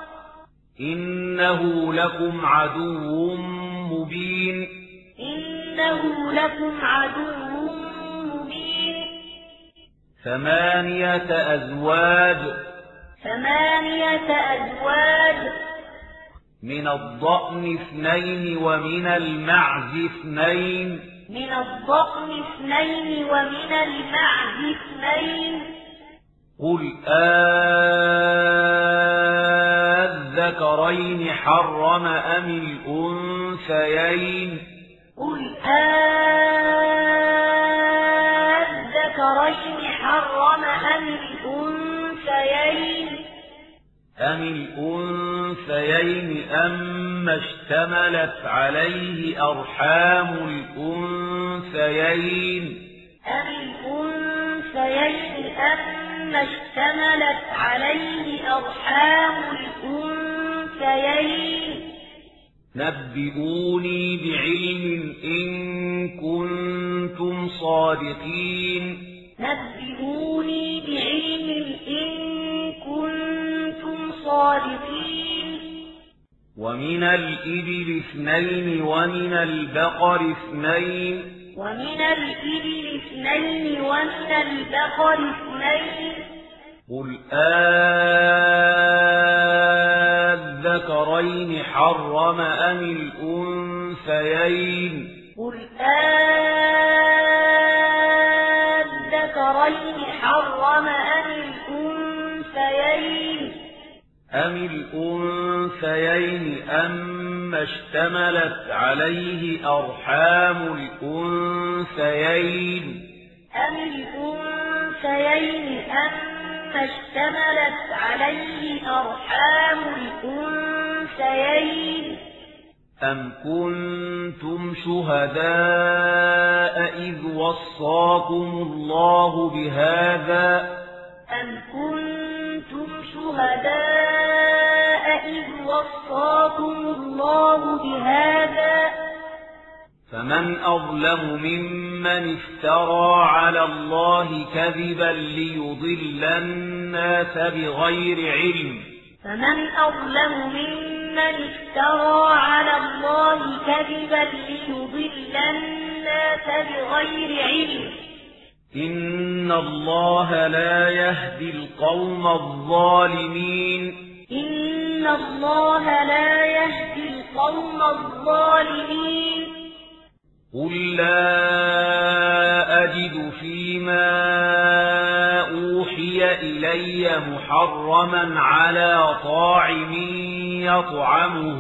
إنه لكم عدو مبين إنه لكم عدو مبين ثمانية أزواج ثمانية أزواج من الضأن اثنين ومن المعز اثنين من الضأن اثنين ومن المعز اثنين قل أذكرين حرم أم الأنثيين قل أذكرين حرم أم الأنثيين أم الأنثيين أما اشتملت عليه أرحام الأنثيين أم الأنثيين أما اشتملت عليه أرحام الأنثيين نبئوني بعلم إن كنتم صادقين نبئوني بعلم إن كنتم صادقين ومن الإبل اثنين ومن البقر اثنين ومن الإبل اثنين ومن البقر اثنين قل أذكرين حرم أم الأنثيين قل أذكرين حرم أم الأنثيين أم الأنثيين أما اشتملت عليه أرحام الأنثيين أم الأنثيين أما اشتملت عليه أرحام الأنثيين أم كنتم شهداء إذ وصاكم الله بهذا أم كنتم شهداء إذ وصاكم الله بهذا فمن أظلم ممن افترى على الله كذبا ليضل الناس بغير علم فمن أظلم ممن افترى على الله كذبا ليضل الناس بغير علم إن الله لا يهدي القوم الظالمين إن الله لا يهدي القوم الظالمين قل لا أجد فيما أوحي إلي محرما على طاعم يطعمه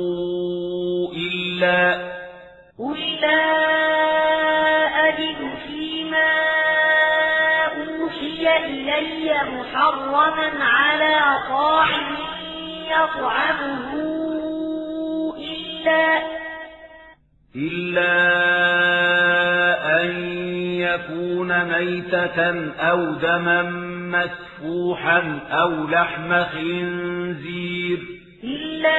إلا قل لا أجد فيما أوحي إلي محرما على طاعم يطعمه إلا إلا أن يكون ميتة أو دما مسفوحا أو لحم خنزير إلا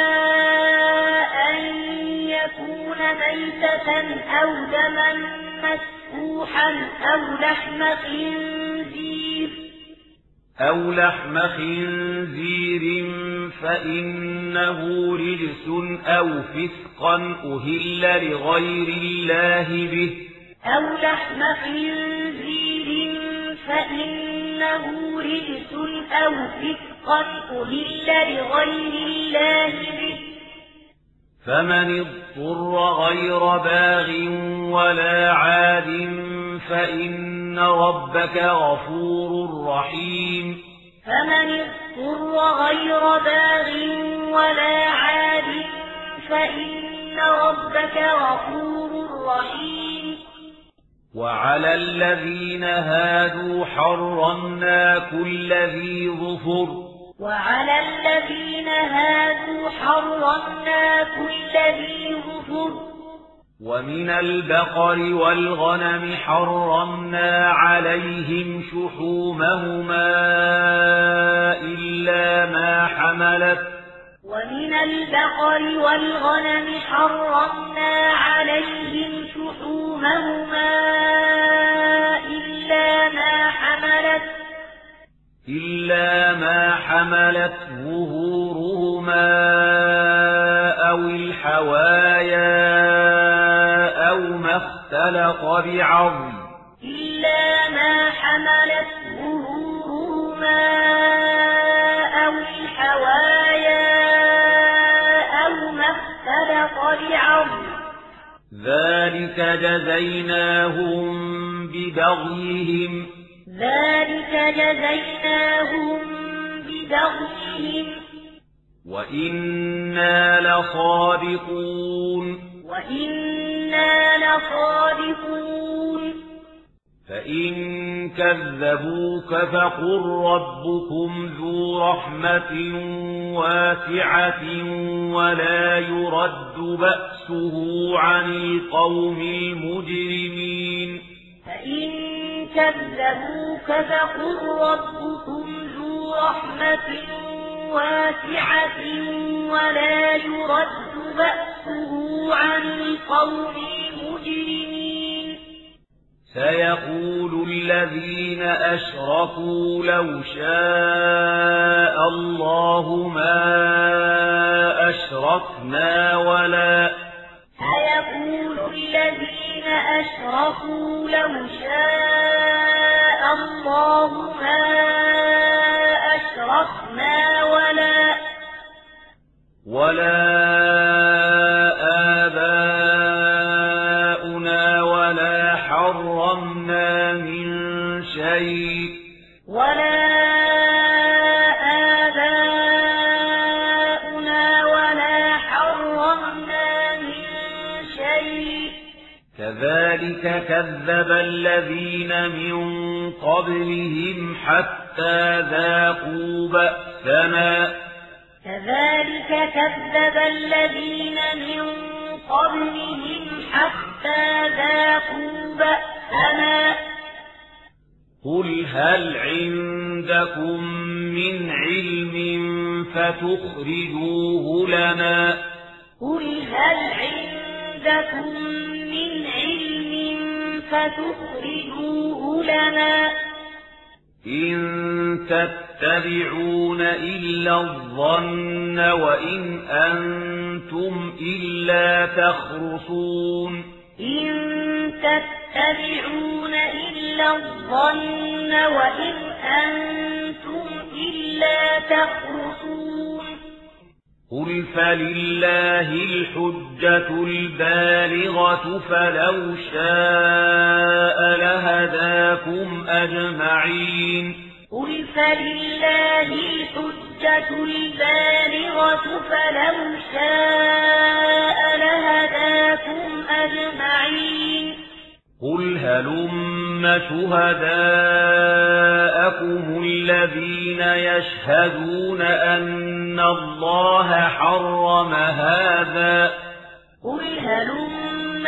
أن يكون ميتة أو دما مسفوحا أو لحم خنزير أو لحم خنزير فإنه رجس أو فسقا أهل لغير الله به أو لحم خنزير فإنه رجس أو فسقا أهل لغير الله به فمن اضطر غير باغ ولا عاد فإن ربك غفور رحيم فمن اضطر غير باغ ولا عاد فإن ربك غفور رحيم وعلى الذين هادوا حرمنا كل ذي ظفر وعلى الذين هادوا حرمنا كل ذي ظفر ومن البقر والغنم حرمنا عليهم شحومهما إلا ما حملت ومن البقر والغنم حرمنا عليهم شحومهما إلا ما حملت إلا ما حملت ظهورهما أو الحوايا أو ما اختلط بعظم إلا ما حملت ظهورهما أو الحوايا أو ما اختلط بعظم ذلك جزيناهم ببغيهم ذلك جزيناهم ببغيهم وإنا لصادقون وإنا لصادقون فإن كذبوك فقل ربكم ذو رحمة واسعة ولا يرد بأسه عن القوم المجرمين فإن كذبوك فقل ربكم ذو رحمة واسعة ولا يرد بأسه عن القوم المجرمين سيقول الذين أشركوا لو شاء الله ما أشركنا ولا سيقول الذين أشركوا لو شاء الله ما أشركنا ولا ولا آباؤنا ولا حرمنا من شيء ولا آباؤنا ولا حرمنا من شيء كذلك كذب الذين من قبلهم حتى ذاقوا بأسنا كذلك كذب الذين من قبلهم حتى ذاقوا بأسنا قل هل عندكم من علم فتخرجوه لنا قل هل عندكم من علم فتخرجوه لنا إن تتبعون إلا الظن وإن أنتم إلا تخرصون إن تتبعون إلا الظن وإن أنتم إلا تخرصون قل فلله الحجة البالغة فلو شاء لهداكم أجمعين قل فلله الحجة البالغة فلو شاء لهداكم أجمعين قل هلم شهداءكم الذين يشهدون أن الله حرم هذا قل هلم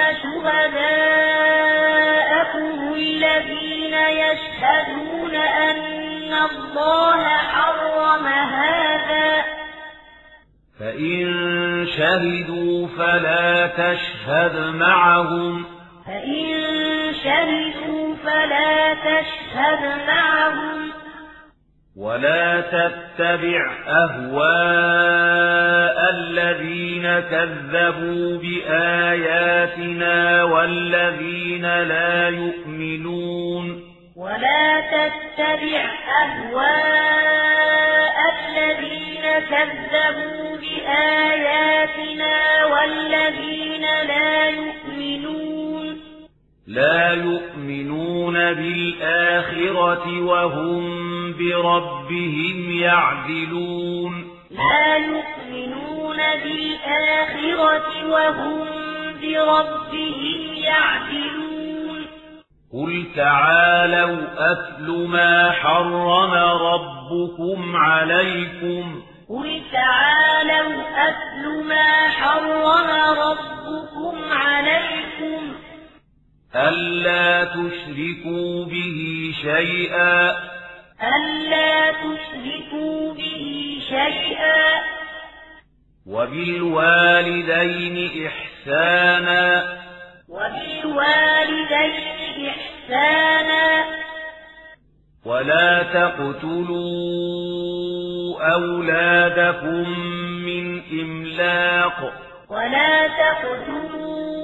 شهداءكم الذين يشهدون أن الله حرم هذا فإن شهدوا فلا تشهد معهم فإن شهدوا فلا تشهد معهم ولا تتبع أهواء الذين كذبوا بآياتنا والذين لا يؤمنون ولا تتبع أهواء الذين كذبوا بآياتنا والذين لا يؤمنون لا يؤمنون بالآخرة وهم بربهم يعدلون لا يؤمنون بالآخرة وهم بربهم يعدلون قل تعالوا أتل ما حرم ربكم عليكم قل تعالوا أتل ما حرم ربكم عليكم ألا تشركوا به شيئا ألا تشركوا به شيئا وبالوالدين إحسانا وبالوالدين إحسانا ولا تقتلوا أولادكم من إملاق ولا تقتلوا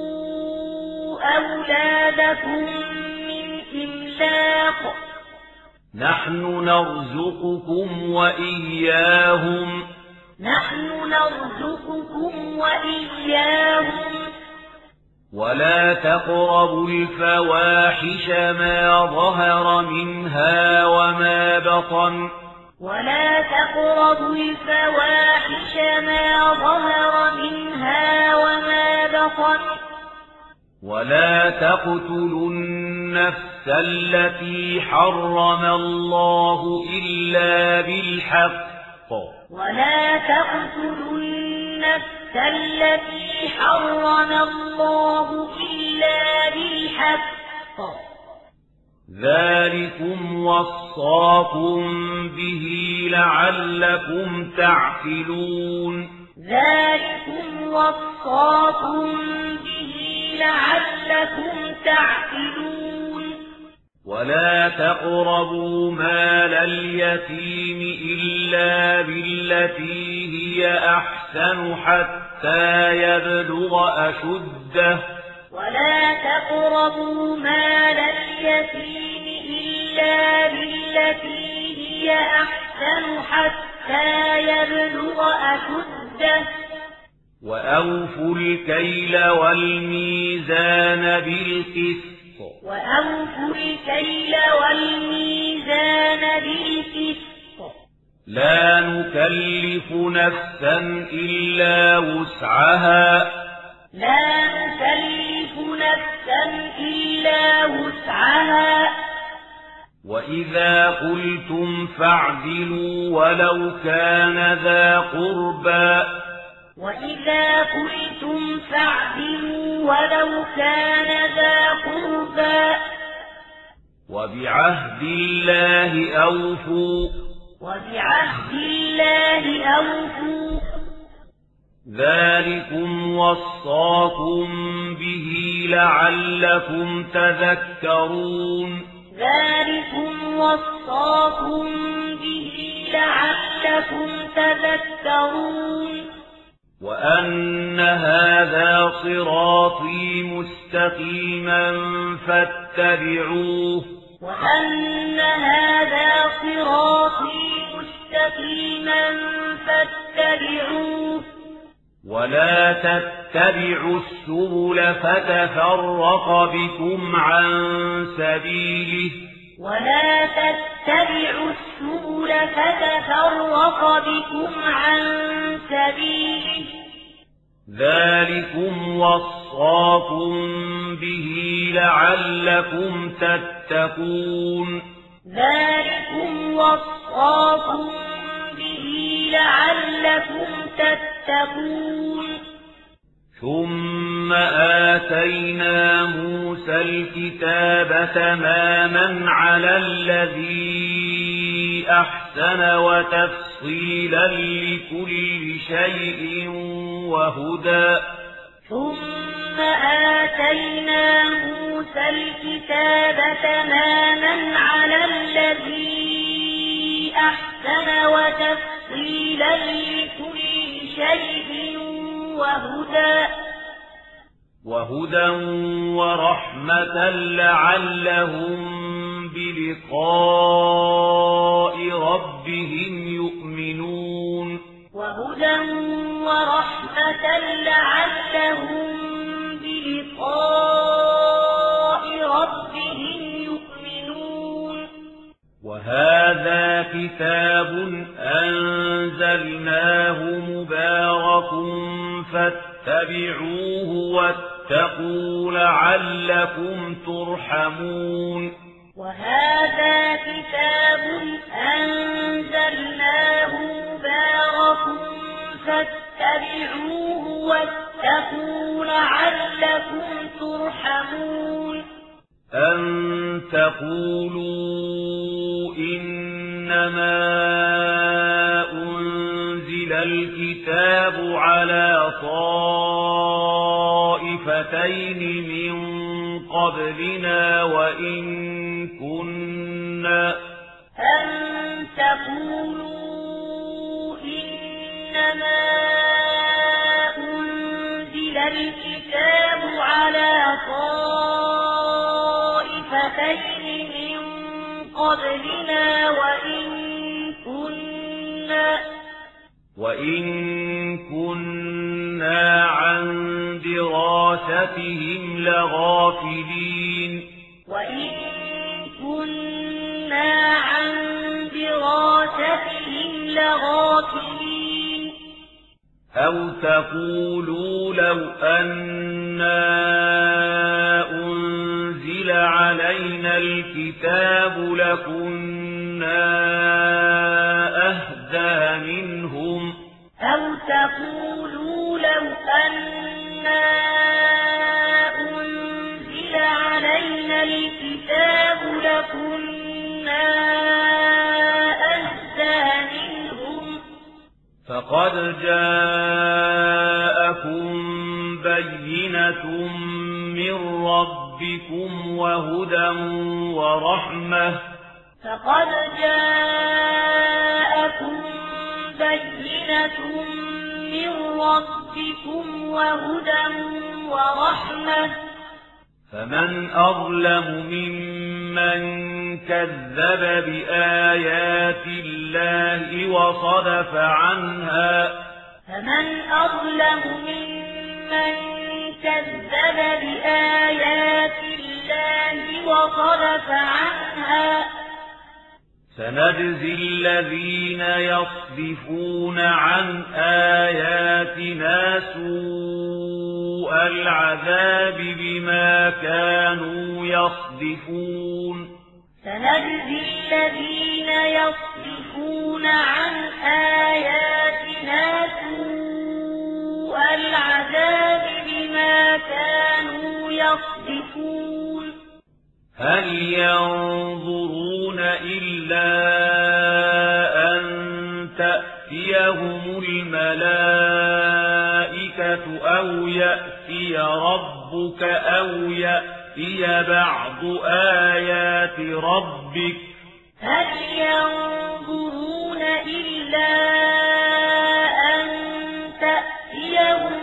أولادكم من إملاق نحن نرزقكم وإياهم نحن نرزقكم وإياهم ولا تقربوا الفواحش ما ظهر منها وما بطن ولا تقربوا الفواحش ما ظهر منها وما بطن ولا تقتلوا النفس التي حرم الله إلا بالحق ولا تقتلوا النفس التي حرم الله إلا بالحق ذلكم وصاكم به لعلكم تعقلون ذلكم وصاكم به لعلكم تعقلون ولا تقربوا مال اليتيم إلا بالتي هي أحسن حتى يبلغ أشده ولا تقربوا مال اليتيم إلا بالتي هي أحسن حتى يبلغ أشده وأوفوا الكيل والميزان بالقسط وأوفوا الكيل والميزان بالقسط لا نكلف نفسا إلا وسعها لا نكلف نفسا إلا وسعها وإذا قلتم فاعدلوا ولو كان ذا قربى وإذا قلتم فاعدلوا ولو كان ذا قربى وبعهد الله أوفوا وبعهد الله أوفوا ذلكم وصاكم به لعلكم تذكرون ذلكم وصاكم به لعلكم تذكرون وأن هذا صراطي مستقيما فاتبعوه وأن هذا صراطي مستقيما فاتبعوه ولا تتبعوا السبل فتفرق بكم عن سبيله ولا تتبعوا السبل فتفرق بكم عن سبيله ذلكم وصاكم به لعلكم تتقون ذلكم وصاكم به لعلكم تتقون ثم آتينا موسى الكتاب تماما على الذي أحسن وتفصيلا لكل شيء وهدى ثم آتينا موسى الكتاب تماما على الذي أحسن أحسن وتفصيلا لكل شيء وهدى وهدى ورحمة لعلهم بلقاء ربهم يؤمنون وهدى ورحمة لعلهم بلقاء ربهم يؤمنون وهذا كتاب أنزلناه مبارك فاتبعوه واتقوا لعلكم ترحمون وهذا كتاب أنزلناه مبارك فاتبعوه واتقوا لعلكم ترحمون أن تقولوا إنما أنزل الكتاب على طائفتين من قبلنا وإن كنا أن تقولوا إنما أنزل الكتاب على طائفتين من قبلنا وإن كنا وإن كنا عن دراستهم لغافلين وإن كنا عن دراستهم لغافلين أو تقولوا لو أنا أنزل علينا الكتاب لكنا أهدى منهم أو تقولوا لو أنا أنزل علينا الكتاب لكنا أهدى منهم فقد جاءكم بينة من ربكم وهدى ورحمة فقد جاءكم بينة من ربكم وهدى ورحمة فمن أظلم ممن كذب بآيات الله وصدف عنها فمن أظلم ممن كذب بآيات الله وصدف عنها سنجزي الذين يصدفون عن آياتنا سوء العذاب بما كانوا يصدفون سنجزي الذين يصدفون عن آياتنا سوء العذاب بما كانوا يصدفون هل ينظرون إلا أن تأتيهم الملائكة أو يأتي ربك أو يأتي بعض آيات ربك هل ينظرون إلا أن تأتيهم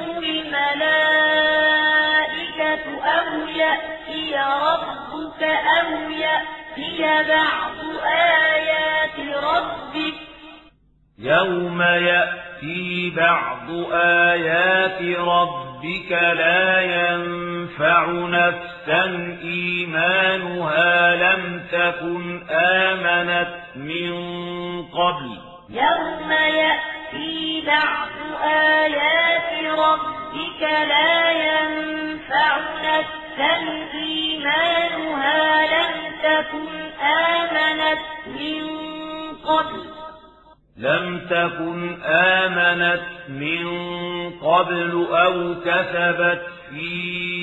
الملائكة أو يأتي ربك أو يأتي بعض آيات ربك يوم يأتي بعض آيات ربك لا ينفع نفسا إيمانها لم تكن آمنت من قبل يوم يأتي بعض آيات ربك لا ينفع نفسا إيمانها لم تكن آمنت من قبل لم تكن آمنت من قبل أو كسبت في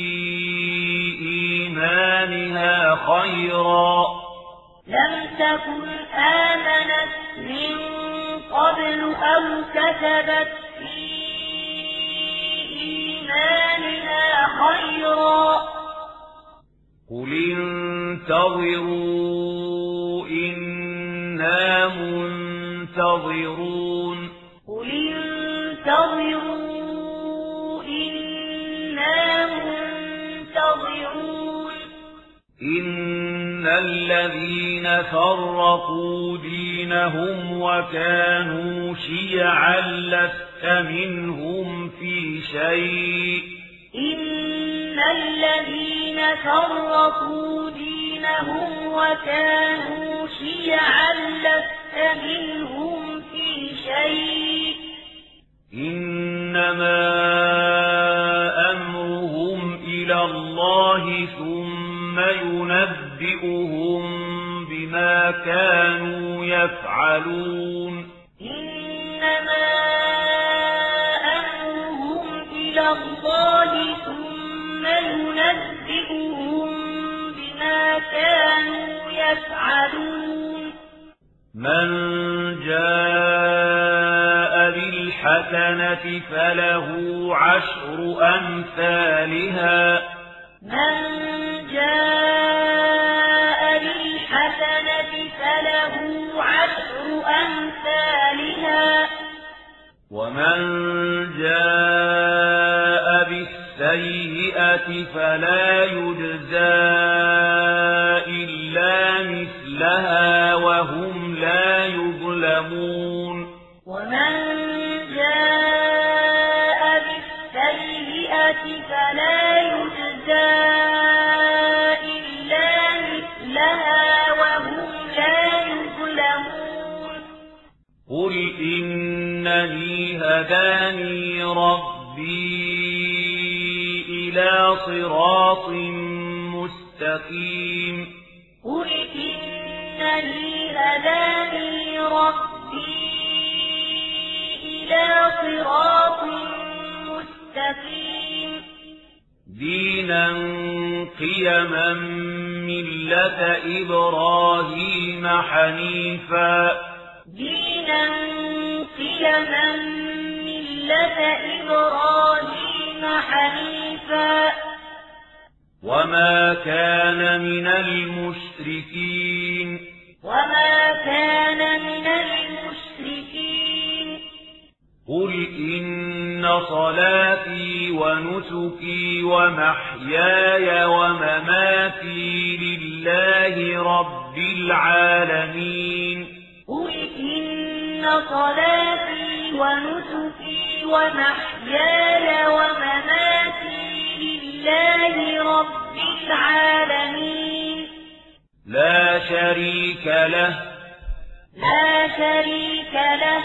إيمانها خيرا لم تكن آمنت من قبل أو كسبت في إيمانها خيرا قل انتظروا إنا منتظرون انتظرون قل انتظروا إنا منتظرون إن الذين فرقوا دينهم وكانوا شيعا لست منهم في شيء إن الذين فرقوا دينهم وكانوا شيعا لست منهم في شيء إنما أمرهم إلى الله ثم ينبئهم بما كانوا يفعلون إنما أمرهم إلى الله ثم ينبئهم بما كانوا يفعلون من جاء بالحسنة فله عشر أمثالها من جاء بالحسنة فله عشر أمثالها ومن جاء بالسيئة فلا يجزى إلا مثلها وهم لا يظلمون ومن جاء بالسيئة فلا يجزى إلا مثلها وهم لا يظلمون قل إنني هداني ربي إلى صراط مستقيم قل إنني هداني ربي إلى صراط مستقيم دينا قيما ملة إبراهيم حنيفا دينا قيما ملة إبراهيم حنيفا وما كان من المشركين وما كان من المشركين قل إن صلاتي ونسكي ومحياي ومماتي لله رب العالمين قل إن صلاتي ونسكي ومحياي ومماتي لله رب العالمين لا شريك له لا شريك له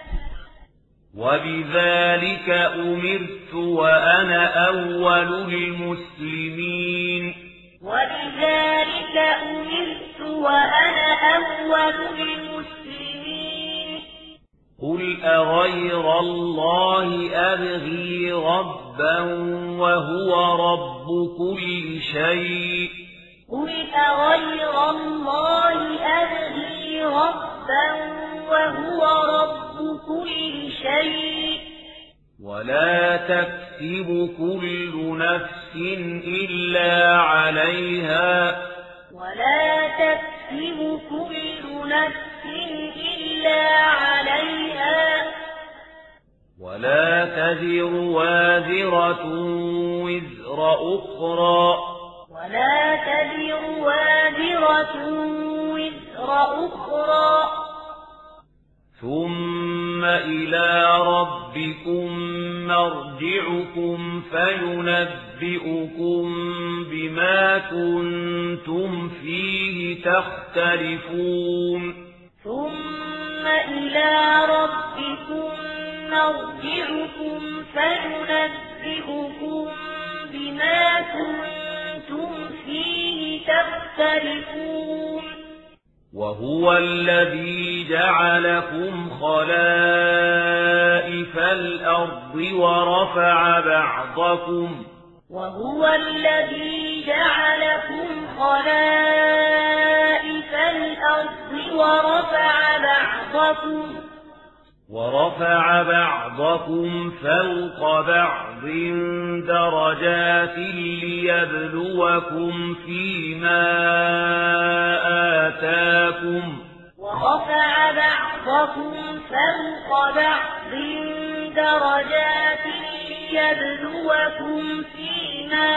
وبذلك أمرت وأنا أول المسلمين وبذلك أمرت وأنا أول المسلمين قل أغير الله أبغي ربا وهو رب كل شيء قل أغير الله أبغي ربا وهو رب كل شيء ولا تكسب كل نفس إلا عليها ولا تكسب كل نفس إلا عليها ولا تزر وازرة وزر أخرى ولا تزر وازرة وزر أخرى ثم إلى ربكم مرجعكم فينبئكم بما كنتم فيه تختلفون ثم إلى ربكم مرجعكم فينبئكم بما كنتم فيه تختلفون وهو الذي جعلكم خلائف الأرض ورفع بعضكم وهو الذي جعلكم خلائف الأرض ورفع بعضكم ورفع بعضكم فوق بعض درجات ليبلوكم فيما آتاكم ورفع بعضكم بعضكم فوق بعض درجات ليبلوكم فيما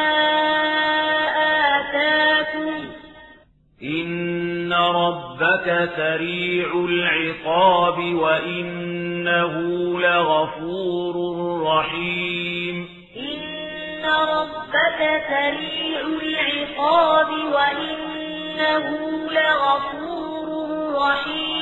آتاكم إن ربك سريع العقاب وإنه لغفور رحيم إن ربك سريع العقاب وإنه لغفور رحيم